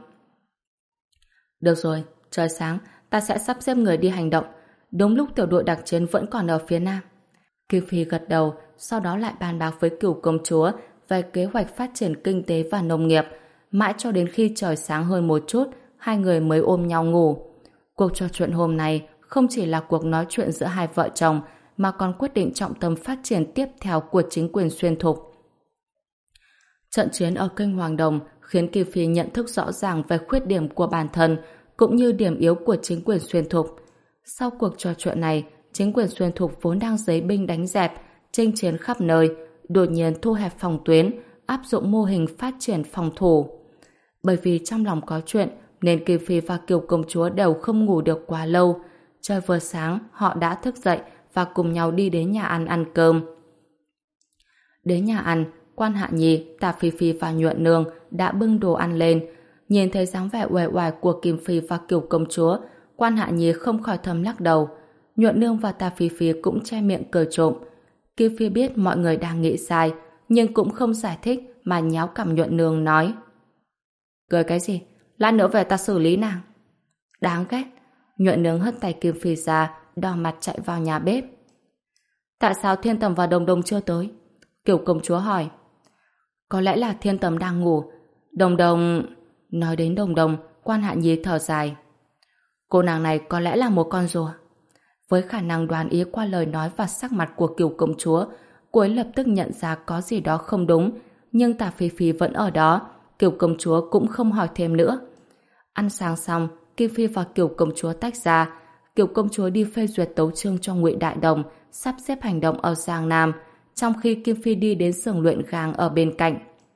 Được rồi, trời sáng, ta sẽ sắp xếp người đi hành động. Đúng lúc tiểu đội đặc chiến vẫn còn ở phía nam. Kim Phi gật đầu, sau đó lại bàn bạc với Kiều công chúa về kế hoạch phát triển kinh tế và nông nghiệp. Mãi cho đến khi trời sáng hơn một chút, hai người mới ôm nhau ngủ. Cuộc trò chuyện hôm nay không chỉ là cuộc nói chuyện giữa hai vợ chồng, mà còn quyết định trọng tâm phát triển tiếp theo của chính quyền Xuyên Thục. Trận chiến ở kênh Hoàng Đồng khiến Kim Phi nhận thức rõ ràng về khuyết điểm của bản thân, cũng như điểm yếu của chính quyền Xuyên Thục. Sau cuộc trò chuyện này, chính quyền Xuyên Thục vốn đang giấy binh đánh dẹp, chinh chiến khắp nơi, đột nhiên thu hẹp phòng tuyến, áp dụng mô hình phát triển phòng thủ. Bởi vì trong lòng có chuyện, nên Kim Phi và Kiều công chúa đều không ngủ được quá lâu. Trời vừa sáng, họ đã thức dậy và cùng nhau đi đến nhà ăn ăn cơm. Đến nhà ăn, Quan Hạ Nhi, Tả Phi Phi và Nhuận Nương đã bưng đồ ăn lên. Nhìn thấy dáng vẻ uể oải của Kim Phi và Kiều công chúa, Quan Hạ Nhi không khỏi thầm lắc đầu. Nhuận Nương và Tả Phi Phi cũng che miệng cười trộm. Kim Phi biết mọi người đang nghĩ sai, nhưng cũng không giải thích mà nháo cằm Nhuận Nương nói: Cười cái gì? Lát nữa về ta xử lý nàng. Đáng ghét. Nhuận Nương hất tay Kim Phi ra, đỏ mặt chạy vào nhà bếp. Tại sao Thiên Tầm và Đồng Đồng chưa tới? Kiều công chúa hỏi. Có lẽ là Thiên Tầm đang ngủ. Đồng Đồng... Nói đến Đồng Đồng, Quan Hạ Nhi thở dài. Cô nàng này có lẽ là một con rùa. Với khả năng đoán ý qua lời nói và sắc mặt của Kiều công chúa, cô ấy lập tức nhận ra có gì đó không đúng, nhưng Tả Phi Phi vẫn ở đó. Kiều công chúa cũng không hỏi thêm nữa. Ăn sáng xong, Kim Phi và Kiều công chúa tách ra. Kiều công chúa đi phê duyệt tấu chương cho Ngụy Đại Đồng, sắp xếp hành động ở Giang Nam, trong khi Kim Phi đi đến xưởng luyện gang ở bên cạnh.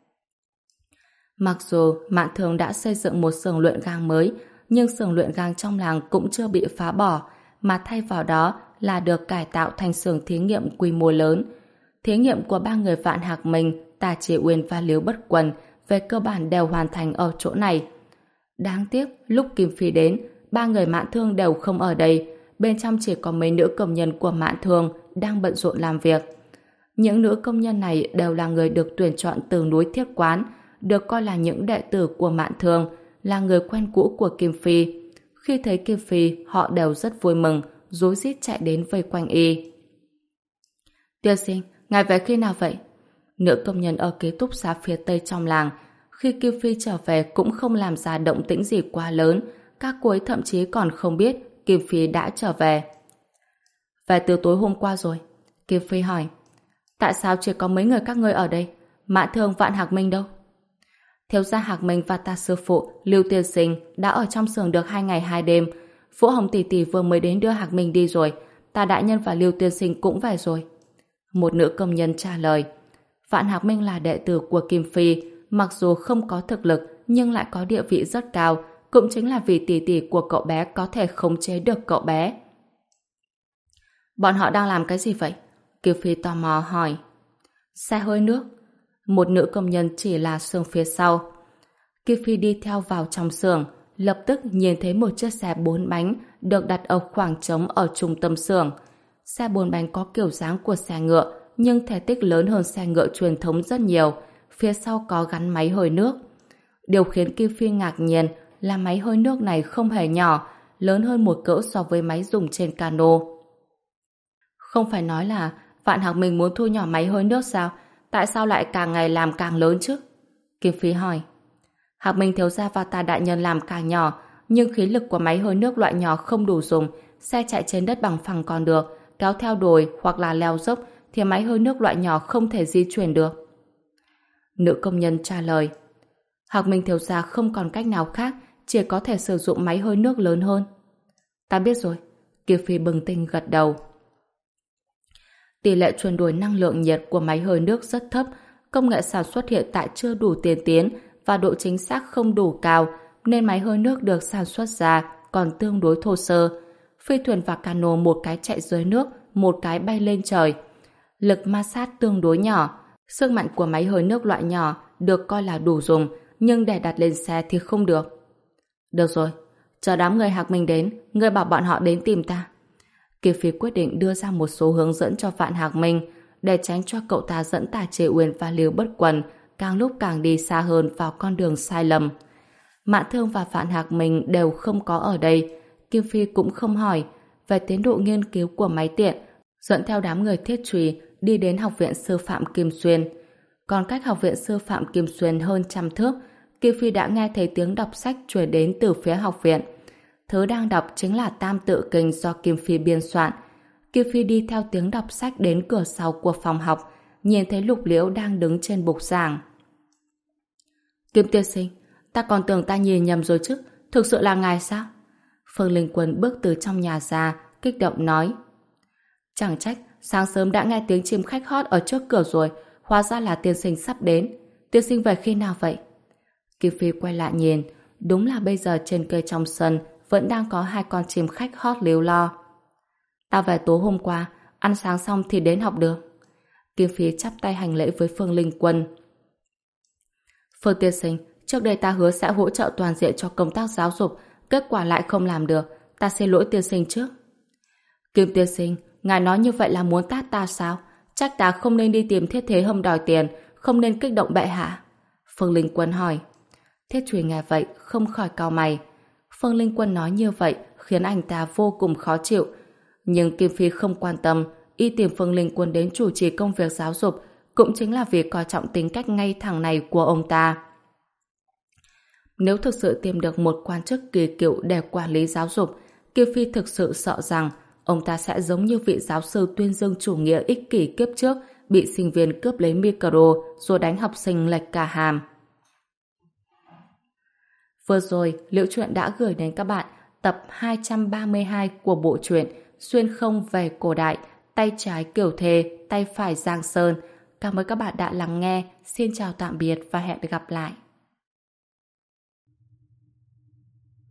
Mặc dù Mạn Thường đã xây dựng một xưởng luyện gang mới, nhưng xưởng luyện gang trong làng cũng chưa bị phá bỏ, mà thay vào đó là được cải tạo thành xưởng thí nghiệm quy mô lớn. Thí nghiệm của ba người Vạn Hạc Minh, Tả Chỉ Uyên và Liễu Bất Quần về cơ bản đều hoàn thành ở chỗ này. Đáng tiếc, lúc Kim Phi đến, ba người Mạn Thương đều không ở đây, bên trong chỉ có mấy nữ công nhân của Mạn Thương đang bận rộn làm việc. Những nữ công nhân này đều là người được tuyển chọn từ núi Thiết Quán, được coi là những đệ tử của Mạn Thương, là người quen cũ của Kim Phi. Khi thấy Kim Phi, họ đều rất vui mừng, rối rít chạy đến vây quanh y. Tiên sinh, ngài về khi nào vậy? Nữ công nhân ở ký túc xá phía tây trong làng, khi Kim Phi trở về cũng không làm ra động tĩnh gì quá lớn, các cô ấy thậm chí còn không biết Kim Phi đã trở về. Về từ tối hôm qua rồi. Kim Phi hỏi. Tại sao chỉ có mấy người các ngươi ở đây? Mạn Thương, Vạn Hạc Minh đâu? Thiếu gia Hạc Minh và ta sư phụ Lưu Tiên Sinh đã ở trong xưởng được hai ngày hai đêm. Vũ Hồng tỷ tỷ vừa mới đến đưa Hạc Minh đi rồi. Ta đại nhân và Lưu Tiên Sinh cũng về rồi. Một nữ công nhân trả lời. Vạn Hạc Minh là đệ tử của Kim Phi, mặc dù không có thực lực nhưng lại có địa vị rất cao, cũng chính là vì tỷ tỷ của cậu bé có thể khống chế được cậu bé. Bọn họ đang làm cái gì vậy? Kim Phi tò mò hỏi. Xe hơi nước. Một nữ công nhân chỉ là xưởng phía sau. Kim Phi đi theo vào trong xưởng, lập tức nhìn thấy một chiếc xe bốn bánh được đặt ở khoảng trống ở trung tâm xưởng. Xe bốn bánh có kiểu dáng của xe ngựa, nhưng thể tích lớn hơn xe ngựa truyền thống rất nhiều. Phía sau có gắn máy hơi nước. Điều khiến Kim Phi ngạc nhiên là máy hơi nước này không hề nhỏ, lớn hơn một cỡ so với máy dùng trên cano. Không phải nói là Vạn Hạc Minh muốn thu nhỏ máy hơi nước sao? Tại sao lại càng ngày làm càng lớn chứ? Kim Phi hỏi. Hạc Minh thiếu gia và ta đại nhân làm càng nhỏ, nhưng khí lực của máy hơi nước loại nhỏ không đủ dùng. Xe chạy trên đất bằng phẳng còn được, kéo theo đồi hoặc là leo dốc thì máy hơi nước loại nhỏ không thể di chuyển được. Nữ công nhân trả lời. Hạc Minh thiếu gia không còn cách nào khác, chỉ có thể sử dụng máy hơi nước lớn hơn. Ta biết rồi. Kiều Phi bừng tỉnh gật đầu. Tỷ lệ chuyển đổi năng lượng nhiệt của máy hơi nước rất thấp, công nghệ sản xuất hiện tại chưa đủ tiên tiến và độ chính xác không đủ cao, nên máy hơi nước được sản xuất ra còn tương đối thô sơ. Phi thuyền và cano một cái chạy dưới nước, một cái bay lên trời. Lực ma sát tương đối nhỏ. Sức mạnh của máy hơi nước loại nhỏ được coi là đủ dùng, nhưng để đặt lên xe thì không được. Được rồi, chờ đám người Hạc Minh đến, ngươi bảo bọn họ đến tìm ta. Kiều Phi quyết định đưa ra một số hướng dẫn cho Vạn Hạc Minh để tránh cho cậu ta dẫn Tả Trệ Uyên và Liêu Bất Quần càng lúc càng đi xa hơn vào con đường sai lầm. Mạn Thương và Vạn Hạc Minh đều không có ở đây. Kiều Phi cũng không hỏi về tiến độ nghiên cứu của máy tiện, dẫn theo đám người Thiết Trùy đi đến Học viện Sư phạm Kim Xuyên. Còn cách Học viện Sư phạm Kim Xuyên hơn trăm thước, Kiều Phi đã nghe thấy tiếng đọc sách truyền đến từ phía học viện. Thứ đang đọc chính là Tam Tự Kinh do Kim Phi biên soạn. Kiều Phi đi theo tiếng đọc sách đến cửa sau của phòng học, nhìn thấy Lục Liễu đang đứng trên bục giảng. Kim tiên sinh, ta còn tưởng ta nhìn nhầm rồi chứ, thực sự là ngài sao? Phương Linh Quân bước từ trong nhà ra, kích động nói. Chẳng trách, sáng sớm đã nghe tiếng chim khách hót ở trước cửa rồi, hóa ra là tiên sinh sắp đến. Tiên sinh về khi nào vậy? Kiều Phi quay lại nhìn, đúng là bây giờ trên cây trong sân vẫn đang có hai con chim khách hót líu lo. Ta về tối hôm qua, ăn sáng xong thì đến học được. Kiều Phi chắp tay hành lễ với Phương Linh Quân. Phương tiên sinh, trước đây ta hứa sẽ hỗ trợ toàn diện cho công tác giáo dục, kết quả lại không làm được, ta xin lỗi tiên sinh trước. Kim tiên sinh, ngài nói như vậy là muốn tát ta sao? Trách ta không nên đi tìm Thiết Thế Hâm đòi tiền, không nên kích động bệ hạ. Phương Linh Quân hỏi. Thiết Trùy nghe vậy không khỏi cau mày. Phương Linh Quân nói như vậy khiến anh ta vô cùng khó chịu. Nhưng Kim Phi không quan tâm, y tìm Phương Linh Quân đến chủ trì công việc giáo dục cũng chính là vì coi trọng tính cách ngay thẳng này của ông ta. Nếu thực sự tìm được một quan chức kỳ cựu để quản lý giáo dục, Kim Phi thực sự sợ rằng ông ta sẽ giống như vị giáo sư tuyên dương chủ nghĩa ích kỷ kiếp trước bị sinh viên cướp lấy micro rồi đánh học sinh lệch cả hàm. Vừa rồi, Liễu Chuyện đã gửi đến các bạn tập hai trăm ba mươi hai của bộ truyện Xuyên không về cổ đại, tay trái Kiều Thề, tay phải Giang Sơn. Cảm ơn các bạn đã lắng nghe. Xin chào tạm biệt và hẹn gặp lại.